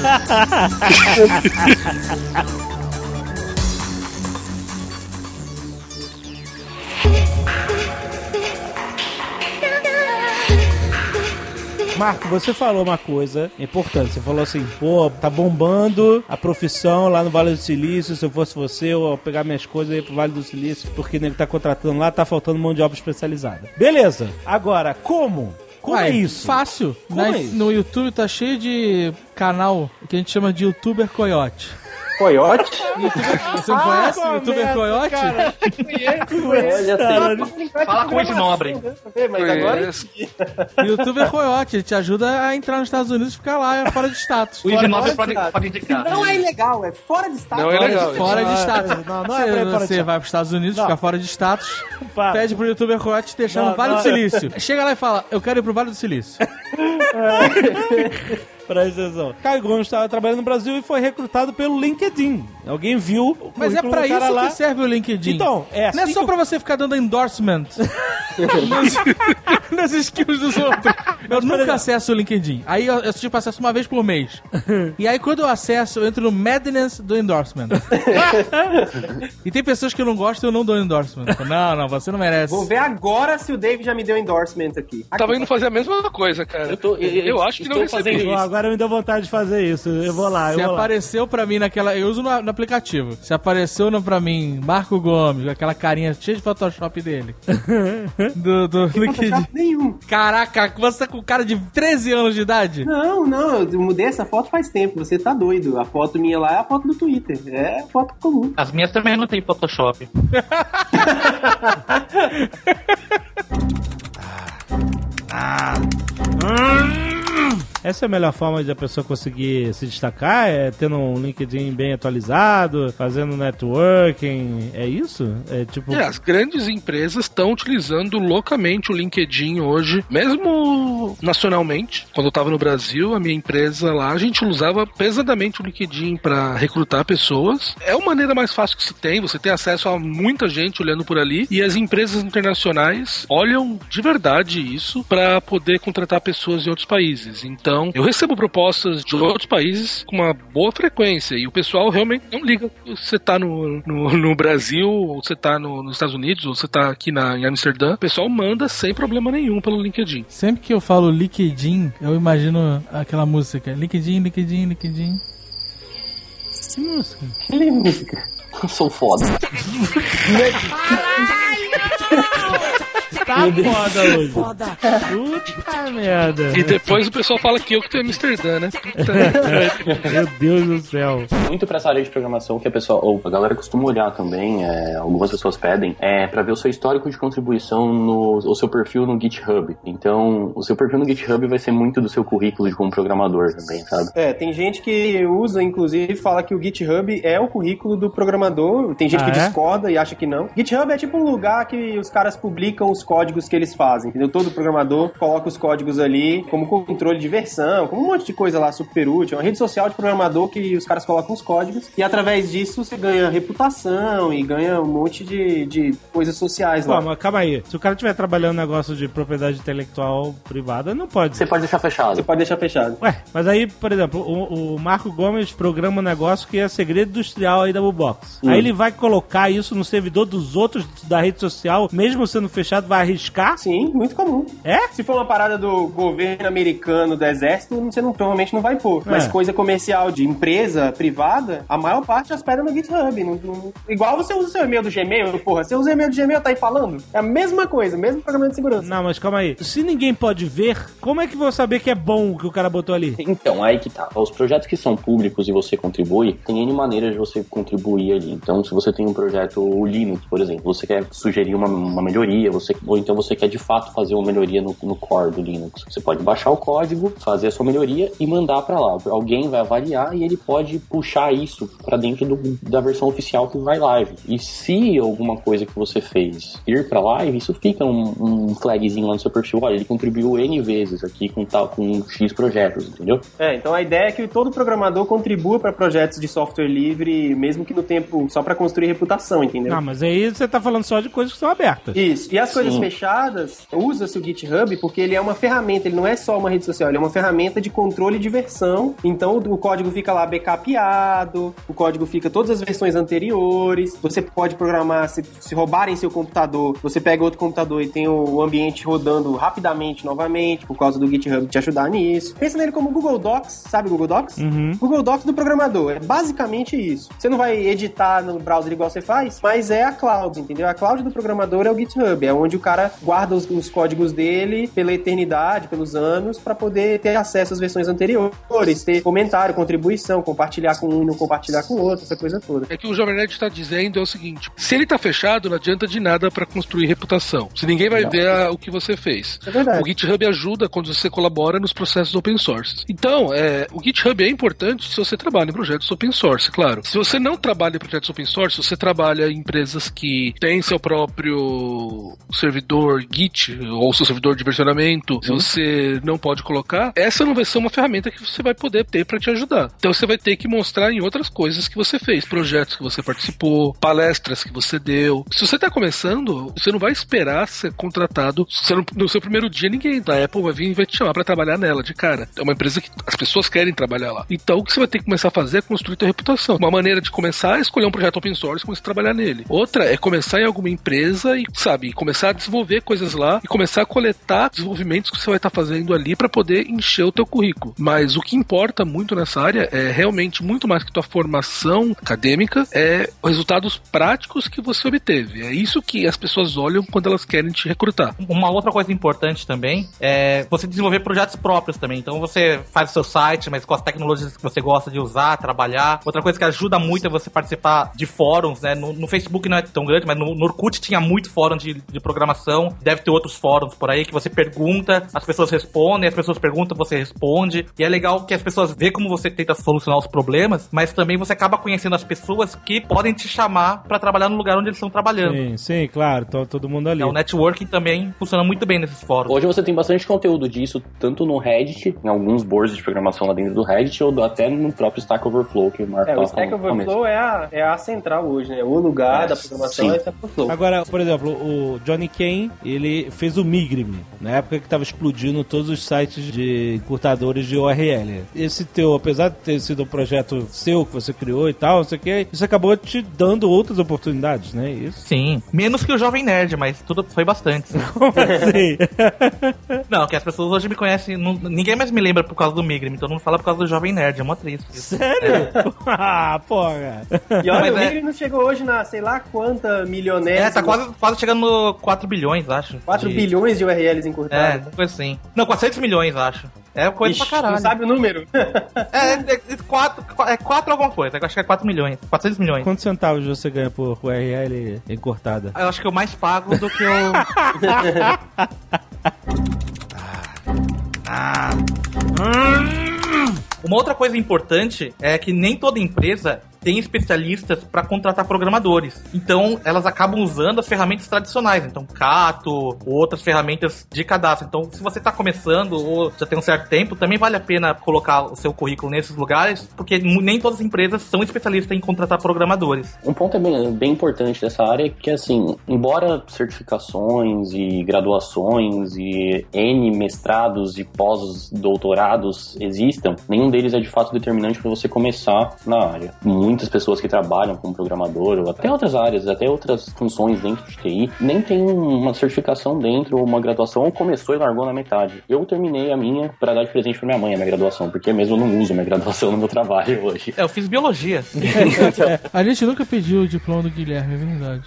Marco, você falou uma coisa importante. Você falou assim, pô, tá bombando a profissão lá no Vale do Silício. Se eu fosse você, eu ia pegar minhas coisas e ir pro Vale do Silício, porque o nego tá contratando lá, tá faltando mão de obra especializada. Beleza. Agora, como? Como é isso? Fácil. Como é isso? No YouTube tá cheio de canal que a gente chama de YouTuber Coiote. Coyote? Você não conhece o youtuber Coyote? Cara, Fala com esse nobre. Mas agora... O youtuber Coyote, ele te ajuda a entrar nos Estados Unidos e ficar lá fora de status. O Ig9 pode indicar. Não é ilegal, é fora de status. Não é legal. Fora de status. Não é fora de Você status. vai pros Estados Unidos, Não. fica fora de status, Fala. pede pro youtuber Coyote deixar no Não, Vale não. do Silício. Chega lá e fala, eu quero ir pro Vale do Silício. Presta atenção. Caio Gomes estava trabalhando no Brasil e foi recrutado pelo LinkedIn. Alguém viu o Mas é currículo pra do cara isso lá. que serve o LinkedIn. Então, é Não é assim só que pra você ficar dando endorsement nas skills dos outros. Eu nunca acesso o LinkedIn. Aí eu tipo acesso uma vez por mês. E aí quando eu acesso, eu entro no madness do endorsement. E tem pessoas que eu não gosto e eu não dou endorsement. Não, você não merece. Vou ver agora se o Dave já me deu endorsement aqui. Tava indo fazer a mesma coisa, cara. Eu acho que não recebi. Pô, agora me deu vontade de fazer isso. Eu vou lá, Se apareceu pra mim naquela... Eu uso no aplicativo. Se apareceu pra mim Marco Gomes, com aquela carinha cheia de Photoshop dele. do LinkedIn. Nenhum. Caraca, você tá com cara de 13 anos de idade? Não, eu mudei essa foto faz tempo. Você tá doido. A foto minha lá é a foto do Twitter. É foto comum. As minhas também não tem Photoshop. Essa é a melhor forma de a pessoa conseguir se destacar? É tendo um LinkedIn bem atualizado, fazendo networking, é isso? É tipo... As grandes empresas estão utilizando loucamente o LinkedIn hoje, mesmo nacionalmente. Quando eu estava no Brasil, a minha empresa lá, a gente usava pesadamente o LinkedIn para recrutar pessoas. É uma maneira mais fácil que se tem, você tem acesso a muita gente olhando por ali, e as empresas internacionais olham de verdade isso para poder contratar pessoas de outros países. Então, eu recebo propostas de outros países com uma boa frequência e o pessoal realmente não liga se você tá no Brasil, ou você tá nos Estados Unidos, ou você tá aqui em Amsterdã. O pessoal manda sem problema nenhum pelo LinkedIn. Sempre que eu falo LinkedIn, eu imagino aquela música. LinkedIn, LinkedIn, LinkedIn. Que música? Que música. Eu sou foda. Tá foda hoje. Puta merda. E depois o pessoal fala que eu que tô em Amsterdã, né? Meu Deus do céu. Muito pra essa área de programação que a galera costuma olhar também, algumas pessoas pedem, pra ver o seu histórico de contribuição o seu perfil no GitHub. Então, o seu perfil no GitHub vai ser muito do seu currículo de como programador também, sabe? Tem gente que usa, inclusive, fala que o GitHub é o currículo do programador. Tem gente que discorda e acha que não. GitHub é tipo um lugar que os caras publicam os códigos que eles fazem, entendeu? Todo programador coloca os códigos ali como controle de versão, como um monte de coisa lá super útil. É uma rede social de programador que os caras colocam os códigos e através disso você ganha reputação e ganha um monte de coisas sociais lá. Pô, mas calma aí. Se o cara estiver trabalhando um negócio de propriedade intelectual privada, não pode. Você pode deixar fechado. Você pode deixar fechado. Ué, mas aí, por exemplo, o Marco Gomes programa um negócio que é segredo industrial aí da Bubox. Aí ele vai colocar isso no servidor dos outros da rede social, mesmo sendo fechado, vai arriscar? Sim, muito comum. É? Se for uma parada do governo americano, do exército, você provavelmente não vai pôr. Mas coisa comercial de empresa privada, a maior parte hospeda no GitHub. Igual você usa o seu e-mail do Gmail, porra. Você usa o e-mail do Gmail, tá aí falando? É a mesma coisa, mesmo programa de segurança. Não, mas calma aí. Se ninguém pode ver, como é que eu vou saber que é bom o que o cara botou ali? Então, aí que tá. Os projetos que são públicos e você contribui, tem N maneiras de você contribuir ali. Então, se você tem um projeto Linux, por exemplo, você quer sugerir uma melhoria, ou então você quer de fato fazer uma melhoria no core do Linux. Você pode baixar o código, fazer a sua melhoria e mandar pra lá. Alguém vai avaliar e ele pode puxar isso pra dentro da versão oficial que vai live. E se alguma coisa que você fez ir pra live, isso fica um flagzinho lá no seu perfil. Olha, ele contribuiu N vezes aqui com X projetos, entendeu? Então a ideia é que todo programador contribua pra projetos de software livre, mesmo que no tempo só pra construir reputação, entendeu? Não, mas aí você tá falando só de coisas que são abertas. Isso. E as coisas fechadas, usa-se o GitHub porque ele é uma ferramenta, ele não é só uma rede social, ele é uma ferramenta de controle de versão. Então o código fica lá backupeado, o código fica todas as versões anteriores, você pode programar, se roubarem seu computador, você pega outro computador e tem o ambiente rodando rapidamente novamente, por causa do GitHub te ajudar nisso. Pensa nele como Google Docs, sabe o Google Docs? Google Docs do programador, é basicamente isso. Você não vai editar no browser igual você faz, mas é a cloud, entendeu? A cloud do programador é o GitHub, é onde o cara guarda os códigos dele pela eternidade, pelos anos, para poder ter acesso às versões anteriores, ter comentário, contribuição, compartilhar com um e não compartilhar com o outro, essa coisa toda. É que o Jovem Nerd está dizendo é o seguinte: se ele tá fechado, não adianta de nada para construir reputação. Se ninguém vai ver o que você fez. É verdade. O GitHub ajuda quando você colabora nos processos open source. Então, o GitHub é importante se você trabalha em projetos open source, claro. Se você não trabalha em projetos open source, você trabalha em empresas que têm seu próprio servidor Git ou seu servidor de versionamento, se você não pode colocar, essa não vai ser uma ferramenta que você vai poder ter para te ajudar. Então você vai ter que mostrar em outras coisas que você fez, projetos que você participou, palestras que você deu. Se você tá começando, você não vai esperar ser contratado. No seu primeiro dia, ninguém da Apple vai vir e vai te chamar para trabalhar nela de cara. É uma empresa que as pessoas querem trabalhar lá. Então o que você vai ter que começar a fazer é construir tua reputação. Uma maneira de começar é escolher um projeto open source e começar a trabalhar nele. Outra é começar em alguma empresa e, começar a desenvolver coisas lá e começar a coletar desenvolvimentos que você vai estar fazendo ali para poder encher o teu currículo. Mas o que importa muito nessa área é realmente muito mais que tua formação acadêmica, é os resultados práticos que você obteve. É isso que as pessoas olham quando elas querem te recrutar. Uma outra coisa importante também é você desenvolver projetos próprios também. Então você faz o seu site, mas com as tecnologias que você gosta de usar, trabalhar. Outra coisa que ajuda muito é você participar de fóruns, né? No Facebook não é tão grande, mas no Orkut tinha muito fórum de programação. Deve ter outros fóruns por aí que você pergunta, as pessoas respondem, as pessoas perguntam, você responde. E é legal que as pessoas veem como você tenta solucionar os problemas, mas também você acaba conhecendo as pessoas que podem te chamar pra trabalhar no lugar onde eles estão trabalhando. Sim, claro, todo mundo ali. O networking também funciona muito bem nesses fóruns. Hoje você tem bastante conteúdo disso, tanto no Reddit, em alguns boards de programação lá dentro do Reddit, ou até no próprio Stack Overflow, que o Marco o Stack Overflow é a central hoje, né? O lugar da programação é o Stack Overflow. Agora, por exemplo, o Johnny Kane, ele fez o Migrim, na época que estava explodindo todos os sites de encurtadores de URL. Esse teu, apesar de ter sido um projeto seu, que você criou e tal, não sei o que, isso acabou te dando outras oportunidades, né? Isso? Sim. Menos que o Jovem Nerd, mas tudo foi bastante. Como assim? Não, que as pessoas hoje me conhecem, ninguém mais me lembra por causa do Migrim, todo mundo fala por causa do Jovem Nerd, é mó triste. Sério? Ah, porra. E olha, o Migrim não chegou hoje na, sei lá, quanta milionésima. Tá quase chegando no 4 bilhões, acho. 4 bilhões de URLs encurtadas. Coisa assim. Não, 400 milhões, acho. É coisa pra caralho. Não sabe o número? 4 alguma coisa. Eu acho que é 4 milhões. 400 milhões. Quantos centavos você ganha por URL encurtada? Eu acho que eu mais pago do que eu... Uma outra coisa importante é que nem toda empresa tem especialistas para contratar programadores. Então, elas acabam usando as ferramentas tradicionais. Então, Cato ou outras ferramentas de cadastro. Então, se você está começando ou já tem um certo tempo, também vale a pena colocar o seu currículo nesses lugares, porque nem todas as empresas são especialistas em contratar programadores. Um ponto bem importante dessa área é que, assim, embora certificações e graduações e N mestrados e pós-doutorados existam, nenhum deles é de fato determinante para você começar na área. Muitas pessoas que trabalham como programador, ou até outras áreas, até outras funções dentro de TI, nem tem uma certificação dentro, ou uma graduação, ou começou e largou na metade. Eu terminei a minha para dar de presente pra minha mãe, a minha graduação, porque mesmo eu não uso minha graduação no meu trabalho hoje. Eu fiz biologia. A gente nunca pediu o diploma do Guilherme, é verdade.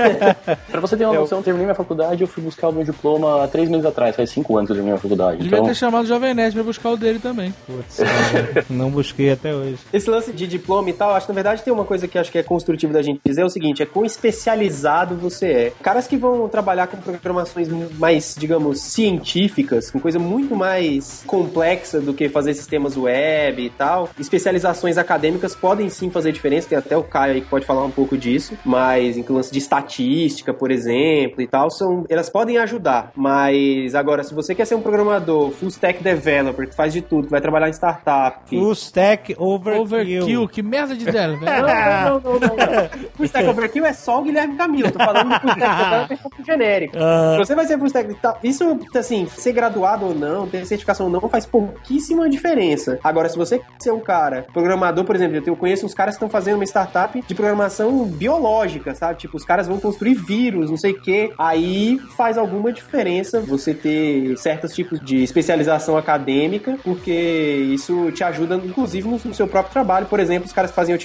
Pra você ter uma noção, eu terminei minha faculdade, eu fui buscar o meu diploma há 3 meses atrás, faz 5 anos que eu terminei minha faculdade. Devia ter chamado o Jovem Nerd pra buscar o dele também. Putz, não busquei até hoje. Esse lance de diploma e tal, acho que na verdade tem uma coisa que acho que é construtivo da gente dizer, é o seguinte, é quão especializado você é. Caras que vão trabalhar com programações mais, digamos, científicas, com coisa muito mais complexa do que fazer sistemas web e tal, especializações acadêmicas podem sim fazer diferença, tem até o Caio aí que pode falar um pouco disso, mas em lance de estatística, por exemplo, e tal, elas podem ajudar, mas agora, se você quer ser um programador full stack developer, que faz de tudo, que vai trabalhar em startup... Full stack overkill. Que merda de dela, velho. Não. Full stack overkill é só o Guilherme Camilo. Tô falando do full stack genérico. Se você vai ser full stack, isso, assim, ser graduado ou não, ter certificação ou não, faz pouquíssima diferença. Agora, se você quer ser um cara programador, por exemplo, eu conheço uns caras que estão fazendo uma startup de programação biológica, sabe? Tipo, os caras vão construir vírus, não sei o quê. Aí faz alguma diferença você ter certos tipos de especialização acadêmica, porque isso te ajuda, inclusive, no seu próprio trabalho. Por exemplo, os caras que fazem otimização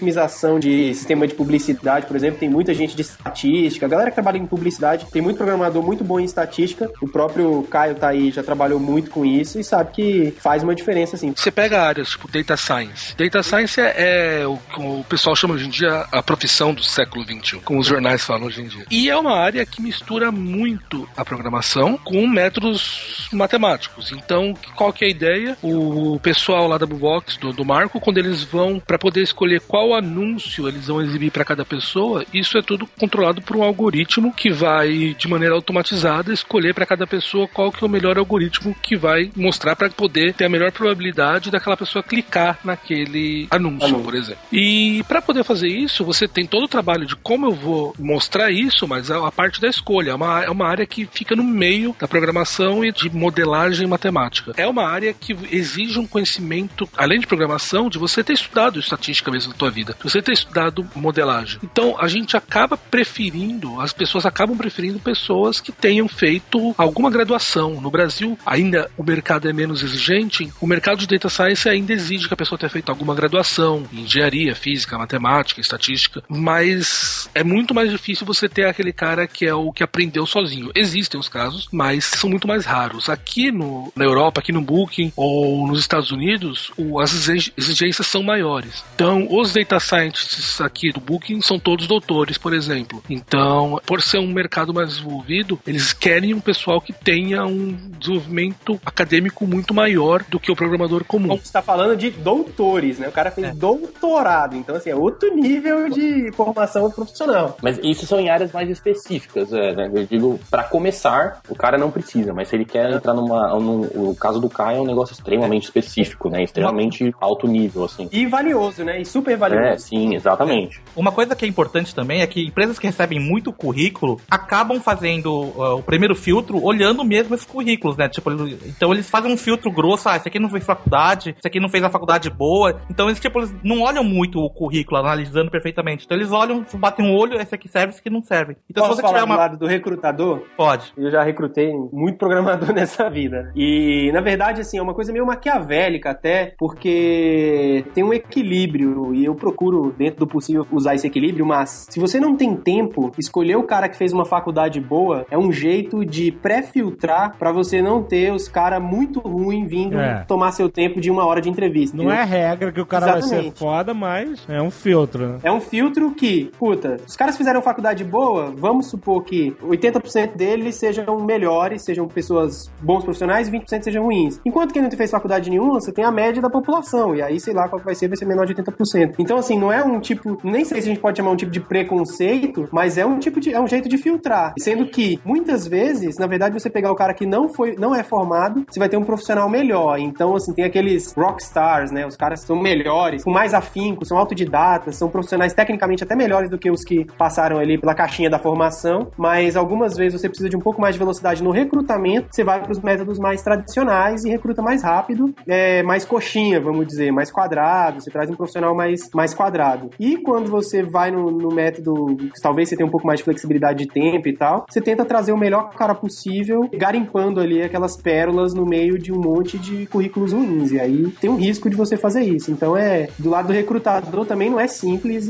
otimização de sistema de publicidade, por exemplo, tem muita gente de estatística. A galera que trabalha em publicidade, tem muito programador muito bom em estatística. O próprio Caio tá aí, já trabalhou muito com isso e sabe que faz uma diferença, assim. Você pega áreas tipo Data Science. Data Science é o pessoal chama hoje em dia a profissão do século XXI, como os jornais falam hoje em dia. E é uma área que mistura muito a programação com métodos matemáticos. Então, qual que é a ideia? O pessoal lá da Bubox, do Marco, quando eles vão para poder escolher qual anúncio eles vão exibir para cada pessoa, isso é tudo controlado por um algoritmo que vai, de maneira automatizada, escolher para cada pessoa qual que é o melhor algoritmo que vai mostrar para poder ter a melhor probabilidade daquela pessoa clicar naquele anúncio, por exemplo. E para poder fazer isso, você tem todo o trabalho de como eu vou mostrar isso, mas a parte da escolha é uma área que fica no meio da programação e de modelagem matemática. É uma área que exige um conhecimento, além de programação, de você ter estudado estatística mesmo na tua vida, de você ter estudado modelagem. Então, a gente acaba preferindo, as pessoas acabam preferindo pessoas que tenham feito alguma graduação. No Brasil, ainda o mercado é menos exigente, o mercado de Data Science ainda exige que a pessoa tenha feito alguma graduação em engenharia, física, matemática, estatística, mas é muito mais difícil você ter aquele cara que é o que aprendeu sozinho. Existem os casos, mas são muito mais raros. Aqui na Europa, aqui no Booking ou nos Estados Unidos, as exigências são maiores. Então, os Data Scientists aqui do Booking são todos doutores, por exemplo. Então, por ser um mercado mais desenvolvido, eles querem um pessoal que tenha um desenvolvimento acadêmico muito maior do que o programador comum. Você está falando de doutores, né? O cara fez doutorado, então assim, é outro nível de formação profissional. Mas isso são em áreas mais específicas, né? Eu digo, pra começar, o cara não precisa, mas se ele quer entrar no caso do Caio é um negócio extremamente específico, né? Extremamente alto nível, assim. E valioso, né? E super valioso. É, sim, exatamente. Uma coisa que é importante também é que empresas que recebem muito currículo acabam fazendo o primeiro filtro olhando mesmo esses currículos, né? Tipo, então eles fazem um filtro grosso, esse aqui não fez faculdade, esse aqui não fez a faculdade boa. Então eles não olham muito o currículo, analisando perfeitamente. Então eles olham, batem um olho, esse aqui serve, esse aqui não serve. Então posso se você tiver do lado do recrutador? Pode. Eu já recrutei muito programador nessa vida. E, na verdade, assim, é uma coisa meio maquiavélica até, porque tem um equilíbrio, e eu procuro, dentro do possível, usar esse equilíbrio, mas se você não tem tempo, escolher o cara que fez uma faculdade boa é um jeito de pré-filtrar pra você não ter os caras muito ruins vindo tomar seu tempo de 1 hora de entrevista. Não é regra que o cara vai ser foda, mas é um filtro, né? É um filtro que, os caras fizeram faculdade boa, vamos supor que 80% deles sejam melhores, sejam pessoas bons profissionais e 20% sejam ruins. Enquanto quem não fez faculdade nenhuma, você tem a média da população, e aí, sei lá qual que vai ser menor de 80%. Então, assim, não é um tipo, nem sei se a gente pode chamar um tipo de preconceito, mas é um jeito de filtrar. Sendo que, muitas vezes, na verdade, você pegar o cara que não é formado, você vai ter um profissional melhor. Então, assim, tem aqueles rockstars, né? Os caras são melhores, com mais afinco, são autodidatas, são profissionais tecnicamente até melhores do que os que passaram ali pela caixinha da formação, mas algumas vezes você precisa de um pouco mais de velocidade no recrutamento, você vai para os métodos mais tradicionais e recruta mais rápido, mais coxinha, vamos dizer, mais quadrado, você traz um profissional mais quadrado. E quando você vai no método, talvez você tenha um pouco mais de flexibilidade de tempo e tal, você tenta trazer o melhor cara possível, garimpando ali aquelas pérolas no meio de um monte de currículos ruins, e aí tem um risco de você fazer isso. Então do lado do recrutador também não é simples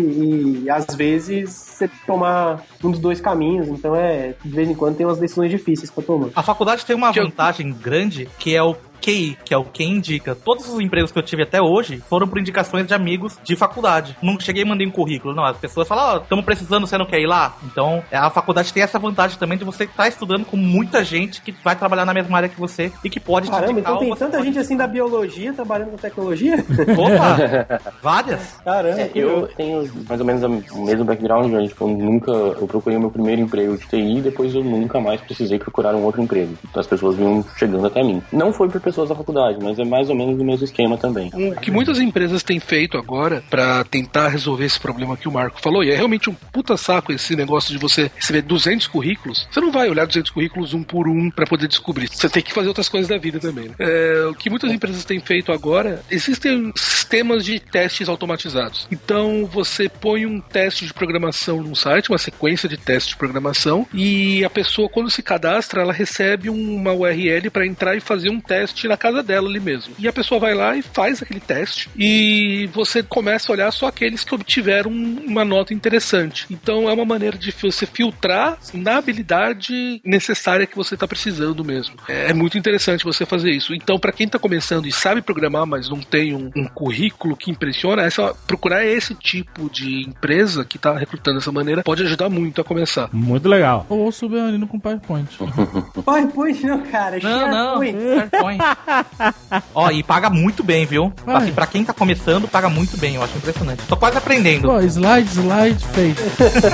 e às vezes você tomar um dos dois caminhos, então de vez em quando tem umas decisões difíceis pra tomar. A faculdade tem uma vantagem grande, que é o QI, que é o quem indica. Todos os empregos que eu tive até hoje foram por indicações de amigos de faculdade. Não cheguei e mandei um currículo, não. As pessoas falam, estamos precisando, você não quer ir lá? Então, a faculdade tem essa vantagem também de você estar estudando com muita gente que vai trabalhar na mesma área que você e que pode te indicar. Então tem tanta gente assim da biologia trabalhando com tecnologia? Opa! Várias? Caramba! Eu tenho mais ou menos o mesmo background, né? Tipo, eu procurei o meu primeiro emprego de TI e depois eu nunca mais precisei procurar um outro emprego. Então as pessoas vinham chegando até mim. Não foi por pessoas da faculdade, mas é mais ou menos o mesmo esquema também. O que muitas empresas têm feito agora pra tentar resolver esse problema que o Marco falou, e é realmente um puta saco esse negócio de você receber 200 currículos, você não vai olhar 200 currículos um por um pra poder descobrir. Você tem que fazer outras coisas da vida também, né? O que muitas empresas têm feito agora, existem sistemas de testes automatizados. Então, você põe um teste de programação num site, uma sequência de testes de programação, e a pessoa, quando se cadastra, ela recebe uma URL para entrar e fazer um teste na casa dela ali mesmo. E a pessoa vai lá e faz aquele teste, e você começa a olhar só aqueles que obtiveram uma nota interessante. Então, é uma maneira de você filtrar na habilidade necessária que você está precisando mesmo. É muito interessante você fazer isso. Então, para quem está começando e sabe programar, mas não tem um currículo que impressiona, procurar esse tipo de empresa que está recrutando dessa maneira pode ajudar muito a começar. Muito legal. Ou subir ali com PowerPoint. PowerPoint não, cara. Não, PowerPoint. Ó, e paga muito bem, viu? Assim, pra quem tá começando, paga muito bem, eu acho impressionante. Tô quase aprendendo. Pô, slide, feito.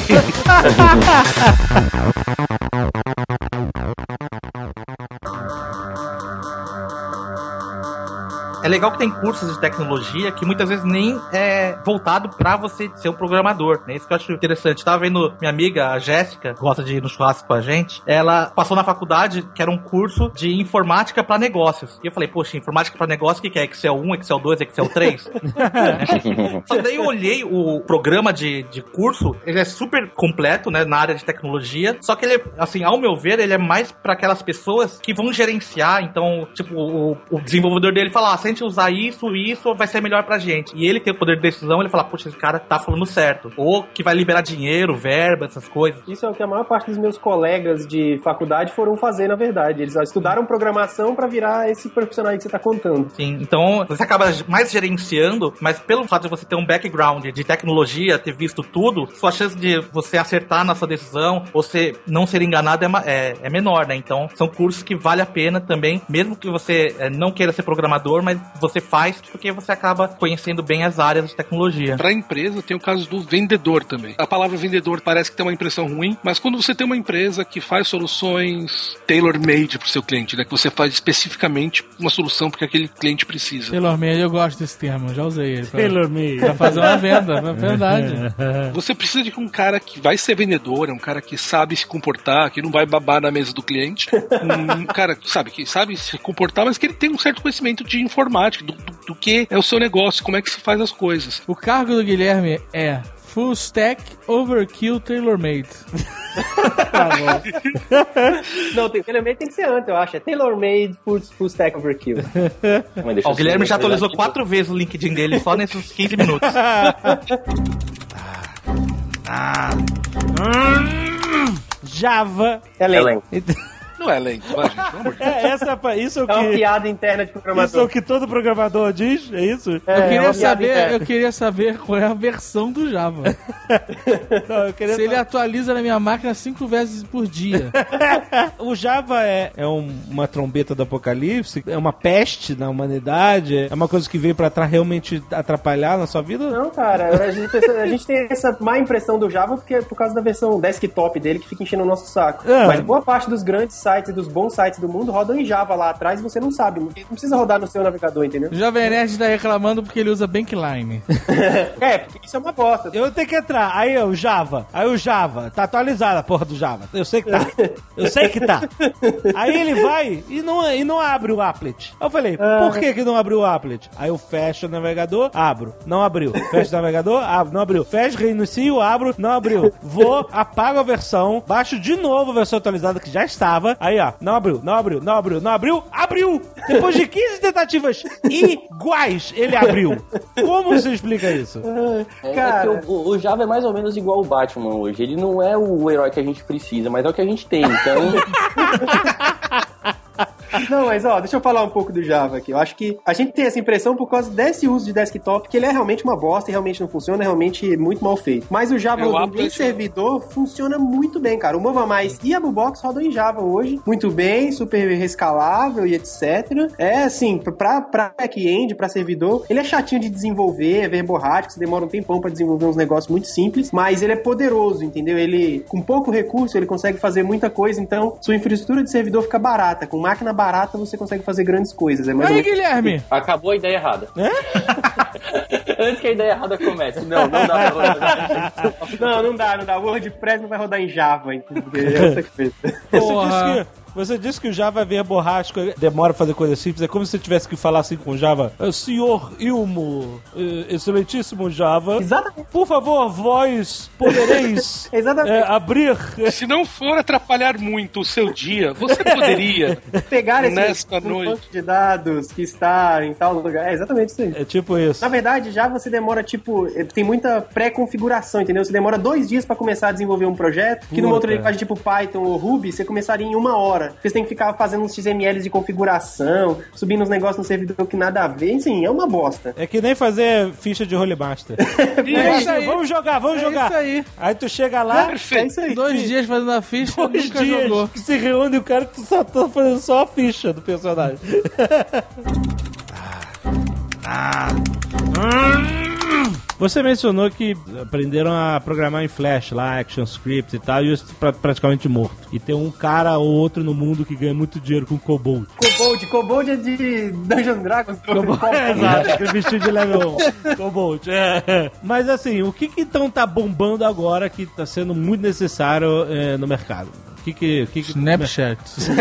É legal que tem cursos de tecnologia que muitas vezes nem é voltado pra você ser um programador, né? Isso que eu acho interessante. Tava vendo minha amiga, a Jéssica, que gosta de ir no churrasco com a gente, ela passou na faculdade, que era um curso de informática pra negócios. E eu falei, poxa, informática pra negócio, o que é? Excel 1, Excel 2, Excel 3? Só que daí eu olhei o programa de curso, ele é super completo, né, na área de tecnologia, só que ele, assim, ao meu ver, ele é mais pra aquelas pessoas que vão gerenciar. Então, tipo, o desenvolvedor dele fala, se a gente usar isso vai ser melhor pra gente. E ele tem o poder de decisão, ele fala, poxa, esse cara tá falando certo. Ou que vai liberar dinheiro, verba, essas coisas. Isso é o que a maior parte dos meus colegas de faculdade foram fazer, na verdade. Eles estudaram programação pra virar esse profissional aí que você tá contando. Sim, então você acaba mais gerenciando, mas pelo fato de você ter um background de tecnologia, ter visto tudo, sua chance de você acertar na sua decisão, você não ser enganado é menor, né? Então, são cursos que vale a pena também, mesmo que você não queira ser programador, mas você faz porque você acaba conhecendo bem as áreas de tecnologia. Para a empresa tem o caso do vendedor também. A palavra vendedor parece que tem uma impressão ruim, mas quando você tem uma empresa que faz soluções tailor-made para o seu cliente, né, que você faz especificamente uma solução porque aquele cliente precisa. Tailor-made, eu gosto desse termo, já usei ele. Tailor-made. Pra fazer uma venda, é verdade. Você precisa de um cara que vai ser vendedor, é um cara que sabe se comportar, que não vai babar na mesa do cliente. Um cara que sabe se comportar, mas que ele tem um certo conhecimento de informática, do que é o seu negócio, como é que se faz as coisas. O cargo do Guilherme é Full Stack Overkill Tailor-Made. Tá bom. Não, tailor-made tem que ser antes, eu acho. É tailor-made Full Stack Overkill. O Guilherme já atualizou 4 vezes o LinkedIn dele só nesses 15 minutos. Java. Elen. Não é lento, vai, gente. Isso é o É uma que... piada interna de programador. Isso é o que todo programador diz? É isso? Eu queria saber qual é a versão do Java. Não, Se ele atualiza na minha máquina 5 vezes por dia. O Java é uma trombeta do apocalipse? É uma peste na humanidade? É uma coisa que veio pra realmente atrapalhar na sua vida? Não, cara. A gente tem essa má impressão do Java porque é por causa da versão desktop dele que fica enchendo o nosso saco. Mas boa parte dos grandes sites e dos bons sites do mundo rodam em Java lá atrás e você não sabe. Não precisa rodar no seu navegador, entendeu? O Jovem Nerd tá reclamando porque ele usa Bankline. Porque isso é uma bosta. Eu tenho que entrar. Aí o Java. Tá atualizada a porra do Java. Eu sei que tá. Aí ele vai e não abre o applet. Eu falei, por que não abriu o applet? Aí eu fecho o navegador, abro. Não abriu. Fecho o navegador, abro. Não abriu. Fecho, reinicio, abro. Não abriu. Vou, apago a versão, baixo de novo a versão atualizada que já estava. Aí, ó, não abriu. Abriu! Depois de 15 tentativas iguais, ele abriu. Como você explica isso? Cara, é que o Java é mais ou menos igual o Batman hoje. Ele não é o herói que a gente precisa, mas é o que a gente tem, então... Não, mas deixa eu falar um pouco do Java aqui. Eu acho que a gente tem essa impressão por causa desse uso de desktop, que ele é realmente uma bosta e realmente não funciona, é realmente muito mal feito. Mas o Java em servidor funciona muito bem, cara. O Mova Mais e a Bubox rodam em Java hoje, muito bem, super rescalável e etc. É assim, pra back-end, pra servidor, ele é chatinho de desenvolver, é verborrático, você demora um tempão pra desenvolver uns negócios muito simples, mas ele é poderoso, entendeu? Ele, com pouco recurso, ele consegue fazer muita coisa, então sua infraestrutura de servidor fica barata. Com máquina barata, você consegue fazer grandes coisas. Aí, Guilherme! Acabou a ideia errada. Antes que a ideia errada comece. Não dá pra rodar. Não dá. O WordPress não vai rodar em Java, entendeu? Essa coisa. Você disse que Você disse que o Java vem borrasco, demora pra fazer coisa simples. É como se você tivesse que falar assim com o Java. Senhor Ilmo, excelentíssimo Java. Exatamente. Por favor, vós podereis abrir... Se não for atrapalhar muito o seu dia, você poderia pegar esse banco de dados que está em tal lugar. É exatamente isso aí. É tipo isso. Na verdade, já você demora, tipo, tem muita pré-configuração, entendeu? Você demora 2 dias pra começar a desenvolver um projeto, que numa outra linguagem tipo Python ou Ruby, você começaria em 1 hora. Você tem que ficar fazendo uns XMLs de configuração, subindo uns negócios no servidor que nada a ver, enfim, é uma bosta. É que nem fazer ficha de Rolemaster. Isso aí. Vamos jogar. Isso aí. Aí tu chega lá... É isso aí. 2 dias fazendo a ficha, 2 nunca dias jogou. que se reúne o cara que só tá fazendo só a ficha do personagem. Você mencionou que aprenderam a programar em Flash lá, ActionScript e tal, e isso praticamente morto. E tem um cara ou outro no mundo que ganha muito dinheiro com Cobalt. Cobalt é de Dungeons Dragons. Exato, aquele vestido de level 1. Cobalt, Mas assim, o que então tá bombando agora que tá sendo muito necessário no mercado? Snapchat.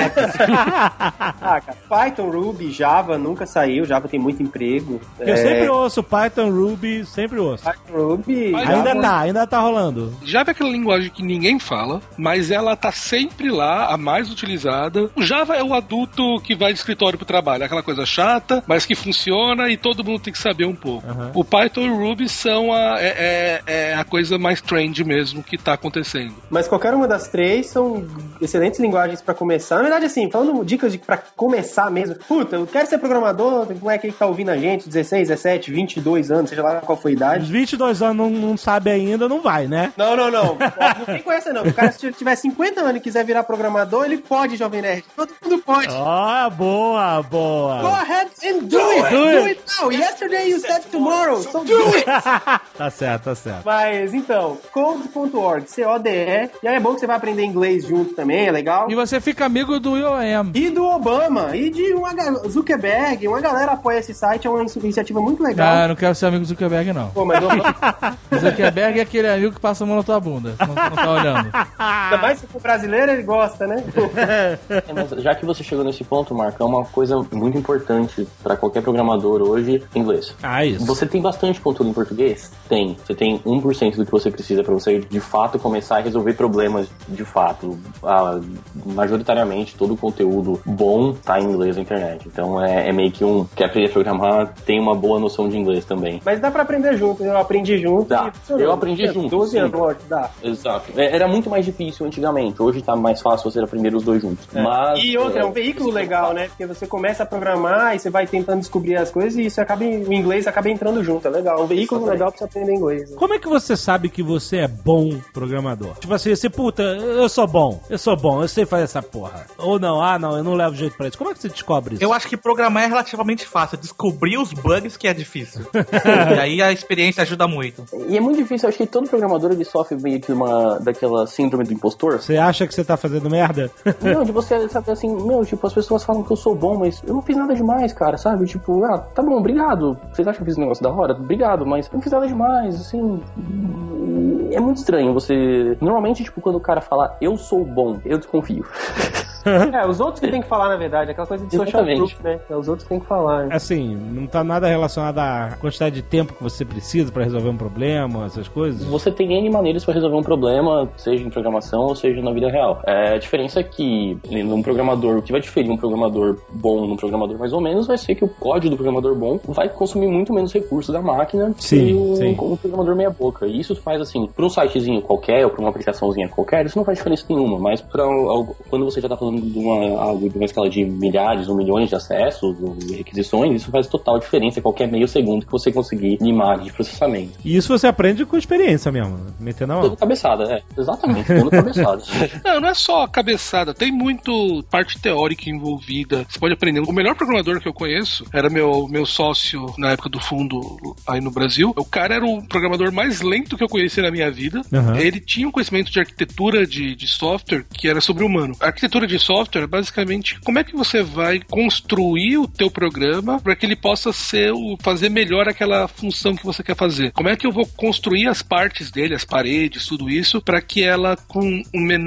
Cara, Python, Ruby, Java nunca saiu. Java tem muito emprego. Eu sempre ouço Python, Ruby, sempre ouço. Python, Ruby... Ainda tá rolando. Java é aquela linguagem que ninguém fala, mas ela tá sempre lá, a mais utilizada. O Java é o adulto que vai de escritório pro trabalho, aquela coisa chata, mas que funciona e todo mundo tem que saber um pouco. O Python e o Ruby são a coisa mais trend mesmo que tá acontecendo. Mas qualquer uma das 3 são excelentes linguagens pra começar. Na verdade, assim, falando dicas pra começar mesmo. Puta, eu quero ser programador, como é que tá ouvindo a gente? 16, 17, 22 anos, seja lá qual foi a idade. Os 22 anos não sabe ainda, não vai, né? Não. Não tem com essa, não. O cara, se tiver 50 anos e quiser virar programador, ele pode, Jovem Nerd. Todo mundo pode. Boa. Go ahead and do it. Do it now. Yesterday you said tomorrow, so do it. Tá certo. Mas, então, code.org, C-O-D-E. E aí é bom que você vai aprender inglês junto também, é legal. E você fica amigo do IOM. E do Obama, e de Zuckerberg, uma galera apoia esse site, é uma iniciativa muito legal. Eu não quero ser amigo do Zuckerberg, não. Pô, mas o Zuckerberg é aquele amigo que passa a mão na tua bunda. Não tá olhando. Ainda mais se for brasileiro, ele gosta, né? Mas já que você chegou nesse ponto, Marco, é uma coisa muito importante pra qualquer programador hoje, inglês. Isso. Você tem bastante conteúdo em português? Tem. Você tem 1% do que você precisa pra você, de fato, começar a resolver problemas de fato. Majoritariamente, todo o conteúdo bom tá em inglês na internet. Então, é meio que quer aprender a programar, tem uma boa noção de inglês também. Mas dá pra aprender junto, eu aprendi junto. Dá. Eu aprendi junto. 12 anos, dá. Exato. Era muito mais difícil antigamente. Hoje tá mais fácil você aprender os dois juntos. Mas, e outra, é um veículo legal, né? Porque você começa a programar e você vai tentando descobrir as coisas e isso o inglês acaba entrando junto. É legal. Um veículo legal pra você aprender inglês. Né? Como é que você sabe que você é bom programador? Tipo assim, eu sou bom, eu sei fazer essa porra. Ou não, eu não levo jeito pra isso. Como é que você descobre isso? Eu acho que programar é relativamente fácil. Descobrir os bugs que é difícil. E aí a experiência ajuda muito. E é muito difícil, eu acho que todo programador ele sofre meio que daquela síndrome do impostor. Você acha que você tá fazendo merda? Não, de você sabe assim, as pessoas falam que eu sou bom, mas eu não fiz nada demais, cara, sabe? Tipo, tá bom, obrigado. Vocês acham que eu fiz um negócio da hora? Obrigado, mas eu não fiz nada demais, assim. É muito estranho você... Normalmente, tipo, quando o cara fala eu sou bom, eu desconfio. Os outros que tem que falar, na verdade. Aquela coisa de social proof, né? Os outros que tem que falar. Né? Assim, não tá nada relacionado à quantidade de tempo que você precisa pra resolver um problema, essas coisas? Você tem N maneiras pra resolver um problema, seja em programação ou seja na vida real. A diferença é que um programador, o que vai diferir um programador bom num programador mais ou menos, vai ser que o código do programador bom vai consumir muito menos recursos da máquina que um programador meia boca. E isso faz assim, pra um sitezinho qualquer ou pra uma aplicaçãozinha qualquer, isso não faz diferença nenhuma, mas quando você já tá falando de uma escala de milhares ou milhões de acessos ou requisições, isso faz total diferença qualquer meio segundo que você conseguir limar de processamento. E isso você aprende com experiência mesmo, metendo a mão. Dando cabeçada, exatamente, dando cabeçada. Não é só a cabeçada, tem muito parte teórica envolvida, você pode aprender. O melhor programador que eu conheço era meu sócio na época do fundo aí no Brasil. O cara era o programador mais lento que eu conheci na minha vida. Ele tinha um conhecimento de arquitetura de software que era sobre-humano. A arquitetura de software é basicamente como é que você vai construir o teu programa para que ele possa fazer melhor aquela função que você quer fazer. Como é que eu vou construir as partes dele, as paredes, tudo isso, para que ela, com o menor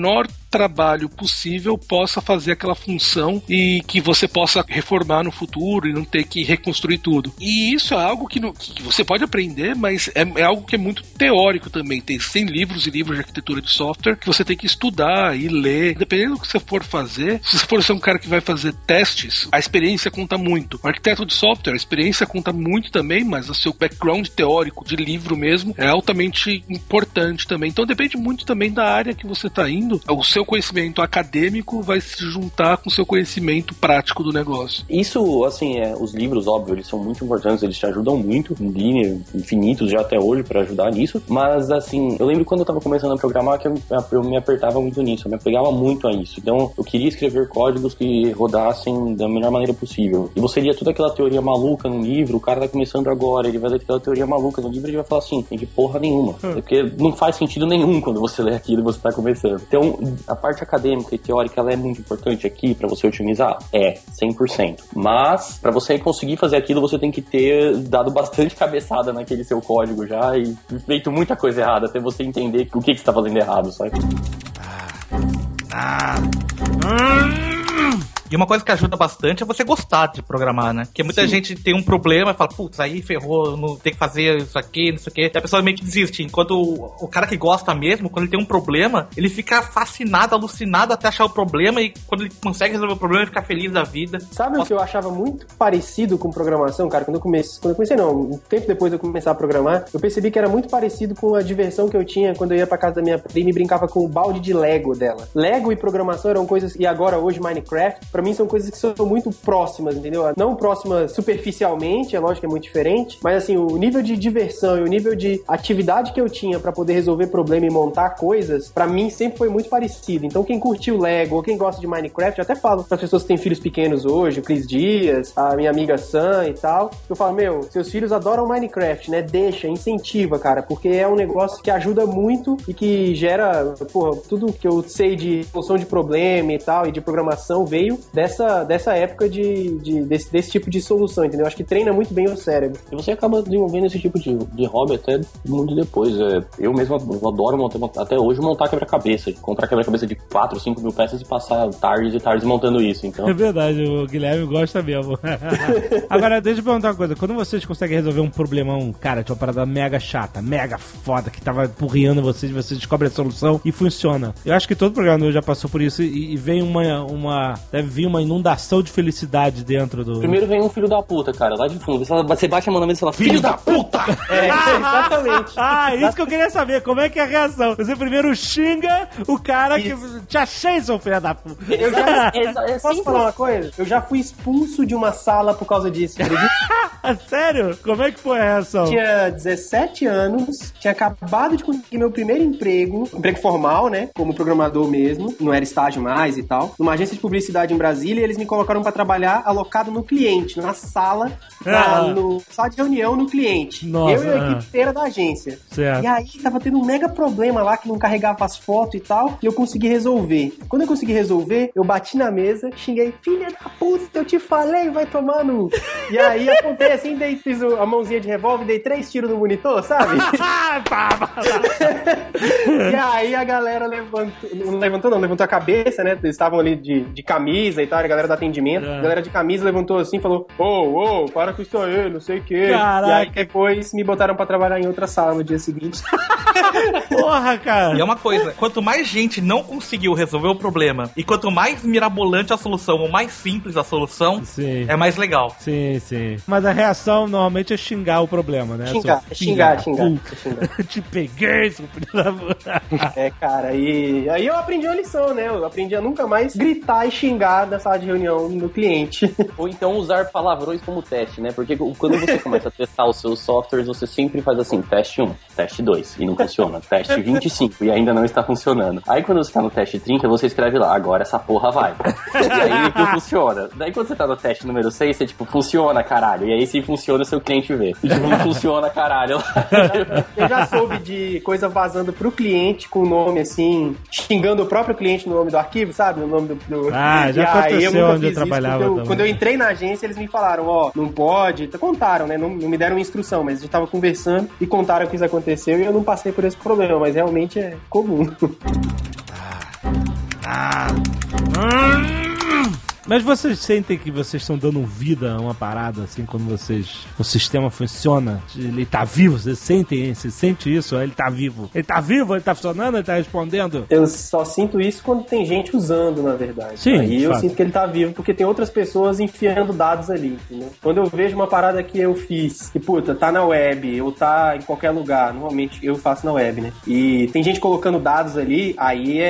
trabalho possível possa fazer aquela função e que você possa reformar no futuro e não ter que reconstruir tudo. E isso é algo que você pode aprender, mas é algo que é muito teórico também. Tem livros e livros de arquitetura de software que você tem que estudar e ler. Dependendo do que você for fazer, se você for ser um cara que vai fazer testes, a experiência conta muito. O arquiteto de software, a experiência conta muito também, mas o seu background teórico de livro mesmo é altamente importante também. Então depende muito também da área que você está indo. O seu conhecimento acadêmico vai se juntar com o seu conhecimento prático do negócio. Isso, assim, os livros, óbvio, eles são muito importantes, eles te ajudam muito, li infinitos já até hoje para ajudar nisso, mas assim, eu lembro quando eu tava começando a programar que eu me apertava muito nisso, eu me apegava muito a isso. Então, eu queria escrever códigos que rodassem da melhor maneira possível. E você lia toda aquela teoria maluca no livro, o cara tá começando agora, ele vai ler aquela teoria maluca no livro e ele vai falar assim, tem de porra nenhuma. Porque não faz sentido nenhum quando você lê aquilo e você tá começando. Então, a parte acadêmica e teórica, ela é muito importante aqui pra você otimizar? 100%. Mas, pra você conseguir fazer aquilo, você tem que ter dado bastante cabeçada naquele seu código já e feito muita coisa errada até você entender o que você tá fazendo errado, sabe? E uma coisa que ajuda bastante é você gostar de programar, né? Porque muita gente tem um problema e fala, putz, aí ferrou, não tem que fazer isso aqui, não sei o quê. E a pessoa meio que desiste. Enquanto o cara que gosta mesmo, quando ele tem um problema, ele fica fascinado, alucinado até achar o problema e quando ele consegue resolver o problema, ele fica feliz da vida. Sabe o que eu achava muito parecido com programação, cara? Quando eu comecei não, um tempo depois de eu começar a programar, eu percebi que era muito parecido com a diversão que eu tinha quando eu ia pra casa da minha prima e brincava com o balde de Lego dela. Lego e programação eram coisas, e agora hoje Minecraft, pra mim são coisas que são muito próximas, entendeu? Não próximas superficialmente, é lógico que é muito diferente, mas assim, o nível de diversão e o nível de atividade que eu tinha pra poder resolver problema e montar coisas, pra mim sempre foi muito parecido. Então quem curtiu Lego ou quem gosta de Minecraft, eu até falo pras pessoas que têm filhos pequenos hoje, o Cris Dias, a minha amiga Sam e tal, eu falo, seus filhos adoram Minecraft, né? Deixa, incentiva, cara, porque é um negócio que ajuda muito e que gera, tudo que eu sei de solução de problema e tal, e de programação veio dessa época desse tipo de solução, entendeu? Acho que treina muito bem o cérebro. E você acaba desenvolvendo esse tipo de hobby até muito depois. Eu mesmo adoro até hoje montar quebra-cabeça, comprar quebra-cabeça de 4, 5 mil peças e passar tardes e tardes montando isso, então. É verdade, o Guilherme gosta mesmo. Agora, deixa eu perguntar uma coisa. Quando vocês conseguem resolver um problemão, cara, de uma parada mega chata, mega foda, que tava empurrando vocês descobre a solução e funciona. Eu acho que todo programador já passou por isso e vem deve vir uma inundação de felicidade dentro do... Primeiro vem um filho da puta, cara, lá de fundo. Você bate a mão na mesa e fala, filho da puta! Exatamente. Isso que eu queria saber. Como é que é a reação? Você primeiro xinga o cara que te achei, seu filho da puta. Posso falar uma coisa? Eu já fui expulso de uma sala por causa disso. Sério? Como é que foi a reação? Tinha 17 anos, tinha acabado de conseguir meu primeiro emprego formal, né? Como programador mesmo, não era estágio mais e tal, numa agência de publicidade em Brasília, e eles me colocaram pra trabalhar alocado no cliente, na sala, no sala de reunião no cliente. Nossa, eu e a equipe inteira da agência. Certo. E aí tava tendo um mega problema lá que não carregava as fotos e tal, e eu consegui resolver. Quando eu consegui resolver, eu bati na mesa, xinguei, filha da puta, eu te falei, vai tomar no... E aí apontei assim, fiz a mãozinha de revólver, dei 3 tiros no monitor, sabe? E aí a galera levantou a cabeça, né? Eles estavam ali de camisa e tal, a galera do atendimento. A galera de camisa levantou assim e falou, para com isso aí, não sei o quê. Caraca. E aí depois me botaram pra trabalhar em outra sala no dia seguinte. Porra, cara. E é uma coisa, quanto mais gente não conseguiu resolver o problema e quanto mais mirabolante a solução ou mais simples a solução, sim, é mais legal. Sim. Mas a reação normalmente é xingar o problema, né? Xingar. Te peguei, seu filho da puta. Cara, e aí eu aprendi uma lição, né? Eu aprendi a nunca mais gritar e xingar na sala de reunião no cliente. Ou então usar palavrões como teste, né? Porque quando você começa a testar os seus softwares, você sempre faz assim, teste 1, teste 2, e não funciona. Teste 25, e ainda não está funcionando. Aí quando você tá no teste 30, você escreve lá, agora essa porra vai. E aí não funciona. Daí quando você tá no teste número 6, você tipo, funciona, caralho. E aí se funciona, o seu cliente vê. E tipo, não funciona, caralho. Eu já soube de coisa vazando pro cliente com o nome assim, xingando o próprio cliente no nome do arquivo, sabe? No nome do... já aconteceu onde eu trabalhava também. Quando eu entrei na agência, eles me falaram, não pode, contaram, né? Não me deram instrução, mas a gente tava conversando e contaram que isso aconteceu e eu não passei por esse problema, mas realmente é comum. Mas vocês sentem que vocês estão dando vida a uma parada, assim, quando o sistema funciona? Ele tá vivo, vocês sentem, você sente isso? Ele tá vivo. Ele tá vivo, ele tá funcionando, ele tá respondendo? Eu só sinto isso quando tem gente usando, na verdade. Sim, aí eu sinto que ele tá vivo porque tem outras pessoas enfiando dados ali, entendeu? Quando eu vejo uma parada que eu fiz, que, puta, tá na web, ou tá em qualquer lugar, normalmente eu faço na web, né? E tem gente colocando dados ali, aí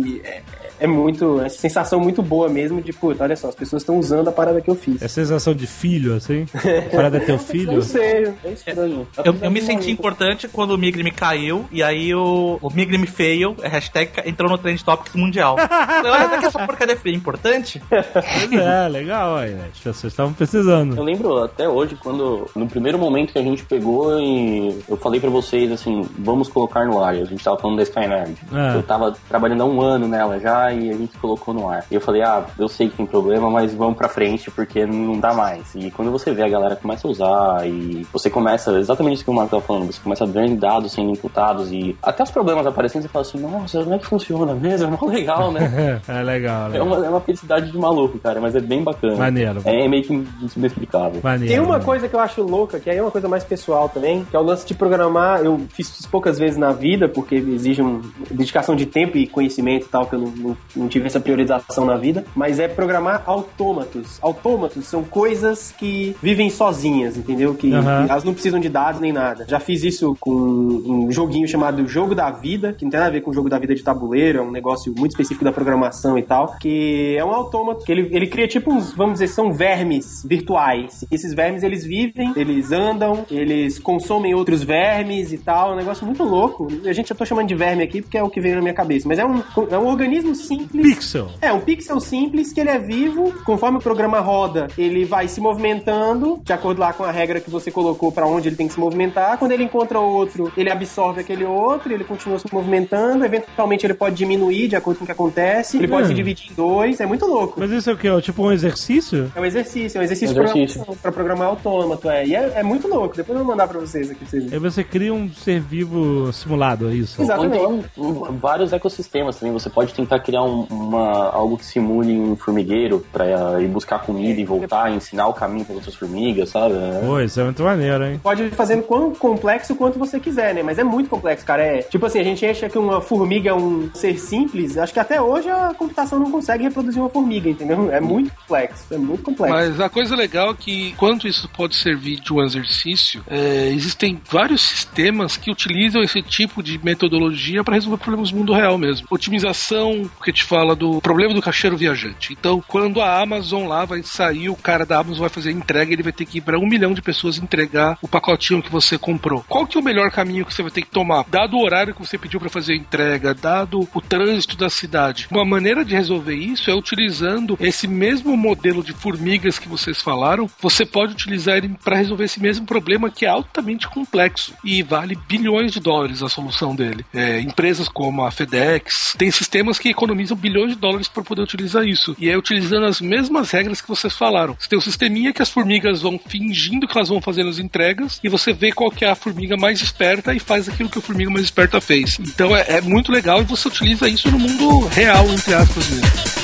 é muito, essa sensação muito boa mesmo de, puta, olha só, as pessoas estão usando a parada que eu fiz. É sensação de filho, assim? A parada é teu filho? Não sei, é estranho. Eu me senti importante quando o Migrim caiu, e aí o Migrim fail, hashtag entrou no Trend Topics mundial. Olha, até que essa porcaria é importante. Pois é, legal, aí, as pessoas estavam precisando. Eu lembro até hoje, quando, no primeiro momento que a gente pegou e eu falei pra vocês, assim, vamos colocar no ar, a gente tava falando da Skynerd. Eu tava trabalhando há 1 ano nela já, e a gente colocou no ar. E eu falei, eu sei que tem problema, mas vamos pra frente, porque não dá mais. E quando você vê a galera começa a usar, e você começa, exatamente isso que o Marco tava falando, você começa a ver dados sendo imputados, e até os problemas aparecendo, você fala assim, nossa, como é que funciona mesmo? É muito legal, né? É legal, né? É uma felicidade de maluco, cara, mas é bem bacana. Maneiro. É meio que inexplicável. Maneiro. Tem uma coisa que eu acho louca, que aí é uma coisa mais pessoal também, que é o lance de programar. Eu fiz isso poucas vezes na vida, porque exige uma dedicação de tempo e conhecimento e tal, que eu não tive essa priorização na vida, mas é programar autômatos. Autômatos são coisas que vivem sozinhas, entendeu? Que elas não precisam de dados nem nada. Já fiz isso com um joguinho chamado Jogo da Vida, que não tem nada a ver com o Jogo da Vida de tabuleiro, é um negócio muito específico da programação e tal, que é um autômato, que ele cria tipo uns, vamos dizer, são vermes virtuais. E esses vermes, eles vivem, eles andam, eles consomem outros vermes e tal, é um negócio muito louco. A gente já tô chamando de verme aqui porque é o que veio na minha cabeça, mas é um organismo simples. Pixel. É, um pixel simples que ele é vivo, conforme o programa roda, ele vai se movimentando, de acordo lá com a regra que você colocou pra onde ele tem que se movimentar. Quando ele encontra outro, ele absorve aquele outro, ele continua se movimentando, eventualmente ele pode diminuir de acordo com o que acontece, ele pode se dividir em 2, é muito louco. Mas isso é o quê? É tipo um exercício? É um exercício de programação, pra programar autômato, e é muito louco, depois eu vou mandar pra vocês aqui. Aí você cria um ser vivo simulado, é isso? Exatamente. Então, vários ecossistemas também, você pode tentar criar algo que simule um formigueiro pra ir buscar comida e voltar, ensinar o caminho para outras formigas, sabe? Pô, isso é muito maneiro, hein? Pode ir fazendo quão complexo quanto você quiser, né? Mas é muito complexo, cara. É tipo assim, a gente acha que uma formiga é um ser simples, acho que até hoje a computação não consegue reproduzir uma formiga, entendeu? É muito complexo, Mas a coisa legal é que, enquanto isso pode servir de um exercício, existem vários sistemas que utilizam esse tipo de metodologia para resolver problemas do mundo real mesmo. Otimização, que te fala do problema do caixeiro viajante. Então, quando a Amazon lá vai sair, o cara da Amazon vai fazer a entrega, ele vai ter que ir para 1 milhão de pessoas entregar o pacotinho que você comprou. Qual que é o melhor caminho que você vai ter que tomar? Dado o horário que você pediu para fazer a entrega, dado o trânsito da cidade. Uma maneira de resolver isso é utilizando esse mesmo modelo de formigas que vocês falaram, você pode utilizar ele para resolver esse mesmo problema que é altamente complexo e vale bilhões de dólares a solução dele. Empresas como a FedEx têm sistemas que economizam bilhões de dólares para poder utilizar isso. E é utilizando as mesmas regras que vocês falaram. Você tem um sisteminha que as formigas vão fingindo que elas vão fazendo as entregas e você vê qual que é a formiga mais esperta e faz aquilo que a formiga mais esperta fez. Então é muito legal e você utiliza isso no mundo real, entre aspas mesmo.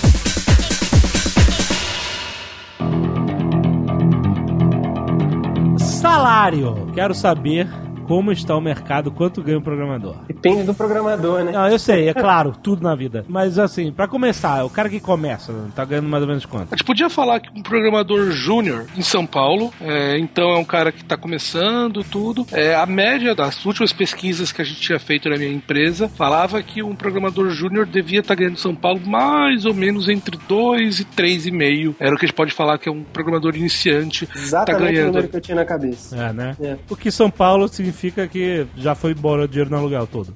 Salário. Quero saber como está o mercado, quanto ganha o programador. Depende do programador, né? Não, eu sei, é claro, tudo na vida. Mas assim, pra começar, o cara que começa, tá ganhando mais ou menos quanto? A gente podia falar que um programador júnior em São Paulo, então é um cara que tá começando tudo. A média das últimas pesquisas que a gente tinha feito na minha empresa falava que um programador júnior devia estar ganhando em São Paulo mais ou menos entre 2 e 3,5. Era o que a gente pode falar que é um programador iniciante. Exatamente, tá ganhando. O número que eu tinha na cabeça. É, né? É. Porque São Paulo significa que já foi embora o dinheiro no aluguel todo.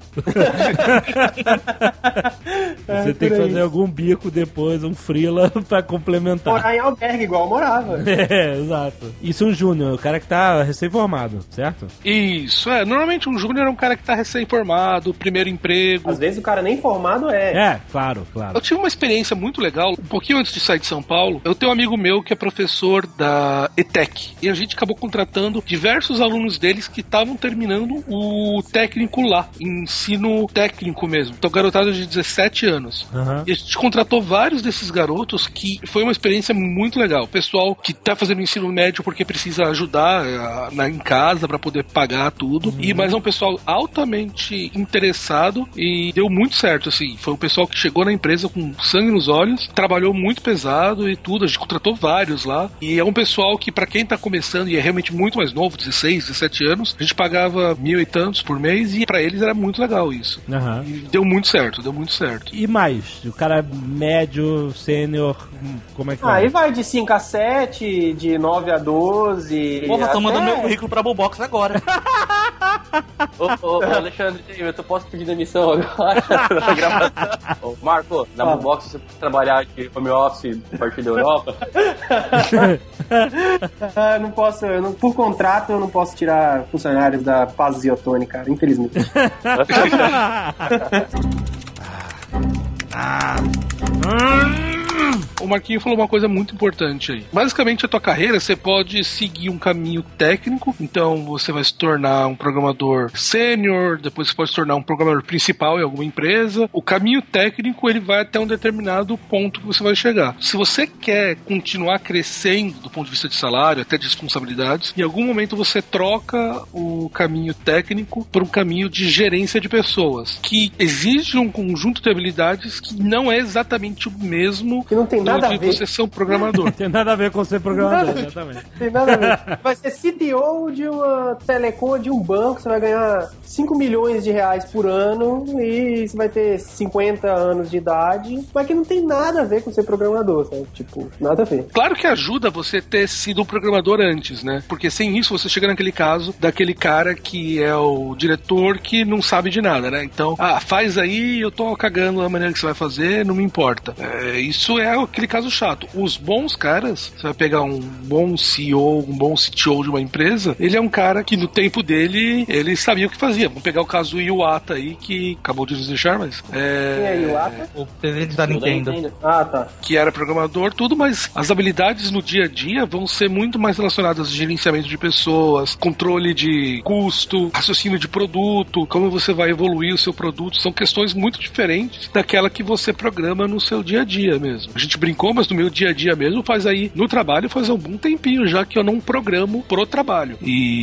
Você tem que fazer algum bico depois, um freela pra complementar. Morar em albergue igual eu morava. Exato. Isso é um júnior, o cara que tá recém-formado, certo? Isso, normalmente um júnior é um cara que tá recém-formado, primeiro emprego. Às vezes o cara nem formado é. Claro. Eu tive uma experiência muito legal, um pouquinho antes de sair de São Paulo. Eu tenho um amigo meu que é professor da ETEC, e a gente acabou contratando diversos alunos deles que estavam terminando o técnico lá, ensino técnico mesmo. Então, garotada de 17 17 anos. E a gente contratou vários desses garotos que foi uma experiência muito legal. O pessoal que tá fazendo ensino médio porque precisa ajudar em casa para poder pagar tudo. Mas é um pessoal altamente interessado e deu muito certo, assim. Foi um pessoal que chegou na empresa com sangue nos olhos, trabalhou muito pesado e tudo. A gente contratou vários lá. E é um pessoal que, pra quem tá começando e é realmente muito mais novo, 16, 17 anos, a gente pagava 1.000 e tantos por mês e pra eles era muito legal isso. E deu muito certo, deu muito certo. E mais? O cara médio, sênior, como é que Aí vai de 5 a 7, de 9 a 12. Porra, tô mandando meu currículo pra Bullbox agora. Ô, Alexandre, eu posso pedir demissão agora na gravação? Ô, Marco, na Bullbox você pode trabalhar de home office a partir da Europa? Não posso, por contrato eu não posso tirar funcionários da Paz Ziotone, cara, infelizmente. O Marquinho falou uma coisa muito importante aí. Basicamente, a tua carreira, você pode seguir um caminho técnico, então você vai se tornar um programador sênior, depois você pode se tornar um programador principal em alguma empresa. O caminho técnico, ele vai até um determinado ponto que você vai chegar. Se você quer continuar crescendo do ponto de vista de salário, até de responsabilidades, em algum momento você troca o caminho técnico por um caminho de gerência de pessoas, que exige um conjunto de habilidades que não é exatamente o mesmo que não tem nada a ver. Você ser um programador. Tem nada a ver com ser programador, exatamente. Tem nada a ver. Vai ser CTO de uma telecom, de um banco, você vai ganhar 5 milhões de reais por ano e você vai ter 50 anos de idade, mas que não tem nada a ver com ser programador, sabe? Tipo, nada a ver. Claro que ajuda você ter sido um programador antes, né? Porque sem isso você chega naquele caso daquele cara que é o diretor que não sabe de nada, né? Então, faz aí, eu tô cagando a maneira que você vai fazer, não me importa. Isso é aquele caso chato. Os bons caras, você vai pegar um bom CEO, um bom CTO de uma empresa, ele é um cara que no tempo dele, ele sabia o que fazia. Vamos pegar o caso do Iwata aí, que acabou de nos deixar, mas... Quem é Iwata? O presidente da Nintendo. Ah, tá. Que era programador, tudo, mas as habilidades no dia a dia vão ser muito mais relacionadas a gerenciamento de pessoas, controle de custo, raciocínio de produto, como você vai evoluir o seu produto. São questões muito diferentes daquela que você programa no seu dia a dia mesmo. A gente brincou, mas no meu dia a dia mesmo faz aí, no trabalho, faz um bom tempinho já que eu não programo pro trabalho.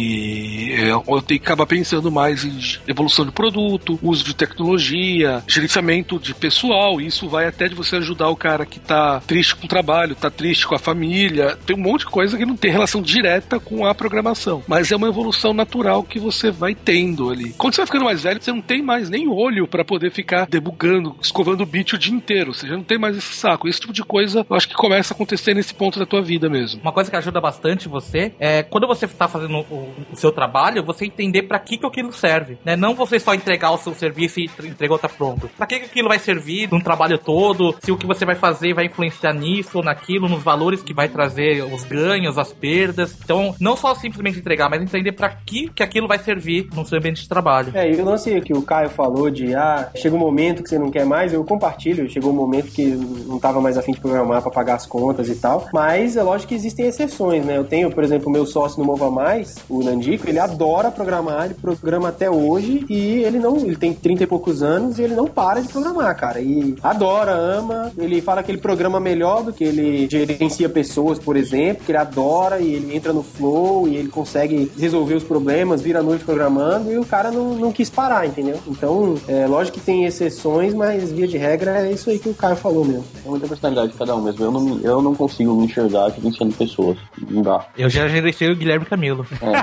E eu tenho que acabar pensando mais em evolução de produto, uso de tecnologia, gerenciamento de pessoal. Isso vai até de você ajudar o cara que tá triste com o trabalho, tá triste com a família. Tem um monte de coisa que não tem relação direta com a programação, mas é uma evolução natural que você vai tendo ali. Quando você vai ficando mais velho, você não tem mais nem olho pra poder ficar debugando, escovando o bit o dia inteiro. Você já não tem mais esse saco. Esse tipo de coisa, eu acho que começa a acontecer nesse ponto da tua vida mesmo. Uma coisa que ajuda bastante você é quando você tá fazendo o seu trabalho, você entender pra que aquilo serve, né? Não você só entregar o seu serviço e entregou, tá pronto. Pra que aquilo vai servir num trabalho todo, se o que você vai fazer vai influenciar nisso ou naquilo, nos valores que vai trazer os ganhos, as perdas. Então, não só simplesmente entregar, mas entender pra que aquilo vai servir no seu ambiente de trabalho. E o lance que o Caio falou de, chega um momento que você não quer mais, eu compartilho, chegou um momento que não tava mais a fim de programar pra pagar as contas e tal, mas é lógico que existem exceções, né? Eu tenho, por exemplo, o meu sócio no Mova Mais, o Nandico, ele adora programar, ele programa até hoje e ele tem 30 e poucos anos e ele não para de programar, cara, e adora, ama, ele fala que ele programa melhor do que ele gerencia pessoas, por exemplo, que ele adora e ele entra no flow e ele consegue resolver os problemas, vira a noite programando e o cara não quis parar, entendeu? Então, lógico que tem exceções, mas via de regra é isso aí que o Caio falou mesmo. É muita personalidade de cada um mesmo. Eu não consigo me enxergar gerenciando pessoas. Não dá. Eu já gerenciei o Guilherme Camilo.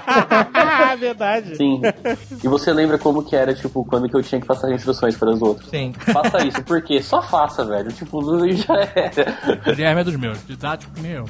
Verdade. Sim. E você lembra como que era, tipo, quando que eu tinha que passar instruções para os outros? Sim. Faça isso. Por quê? Só faça, velho. Tipo, já era. O Guilherme é dos meus. Didático que nem eu.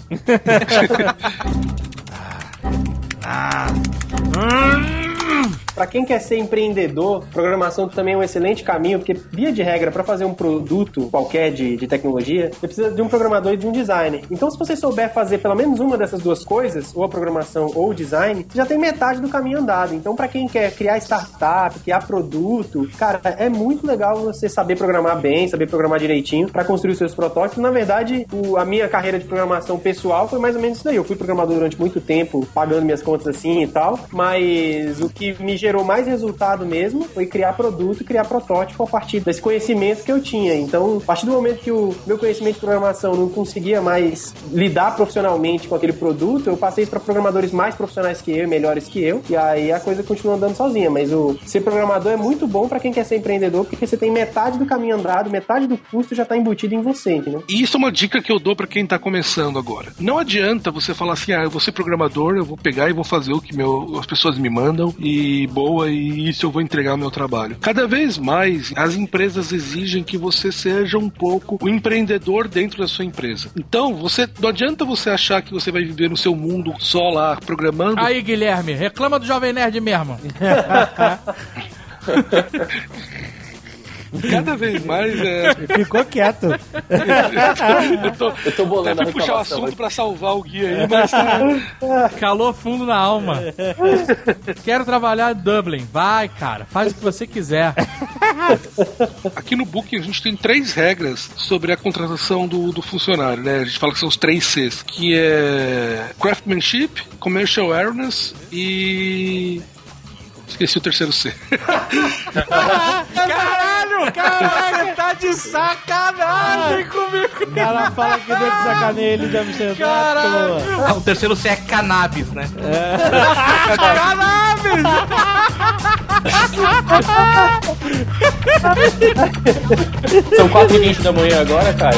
Pra quem quer ser empreendedor, programação também é um excelente caminho, porque, via de regra, pra fazer um produto qualquer de tecnologia, você precisa de um programador e de um designer. Então, se você souber fazer pelo menos uma dessas duas coisas, ou a programação ou o design, você já tem metade do caminho andado. Então, pra quem quer criar startup, criar produto, cara, é muito legal você saber programar bem, saber programar direitinho pra construir os seus protótipos. Na verdade, a minha carreira de programação pessoal foi mais ou menos isso daí. Eu fui programador durante muito tempo, pagando minhas contas assim e tal, mas o que me gerou mais resultado mesmo foi criar produto e criar protótipo a partir desse conhecimento que eu tinha. Então, a partir do momento que o meu conhecimento de programação não conseguia mais lidar profissionalmente com aquele produto, eu passei isso para programadores mais profissionais que eu, melhores que eu, e aí a coisa continua andando sozinha. Mas o ser programador é muito bom para quem quer ser empreendedor, porque você tem metade do caminho andado, metade do custo já está embutido em você, entendeu? E isso é uma dica que eu dou para quem tá começando agora. Não adianta você falar assim, eu vou ser programador, eu vou pegar e vou fazer o que as pessoas me mandam e e isso eu vou entregar o meu trabalho. Cada vez mais as empresas exigem que você seja um pouco o empreendedor dentro da sua empresa. Então, não adianta você achar que você vai viver no seu mundo só lá programando. Aí, Guilherme, reclama do Jovem Nerd mesmo. Cada vez mais Ficou quieto. Eu tô bolando até fui puxar o assunto pra salvar o Gui aí, mas calor fundo na alma. Quero trabalhar em Dublin. Vai, cara, faz o que você quiser. Aqui no Booking a gente tem 3 regras sobre a contratação do funcionário, né? A gente fala que são os 3 Cs, que é Craftsmanship, Commercial Awareness e... esqueci o terceiro C. Caralho, tá de sacanagem comigo. O cara fala que deu de sacaneia ele de Amsterdã. O terceiro C é cannabis, né? Cannabis! São 4h20 da manhã agora, cara.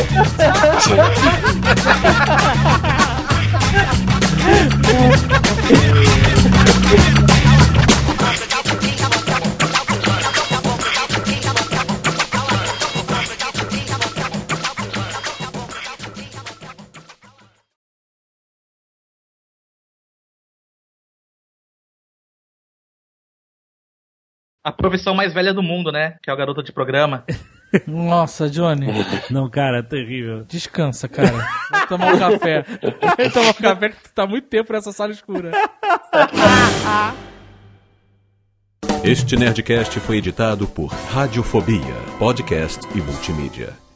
A profissão mais velha do mundo, né? Que é o garoto de programa. Nossa, Johnny. Não, cara, terrível. Descansa, cara. Vai tomar um café. Vai tomar um café que tu tá há muito tempo nessa sala escura. Este Nerdcast foi editado por Radiofobia, podcast e multimídia.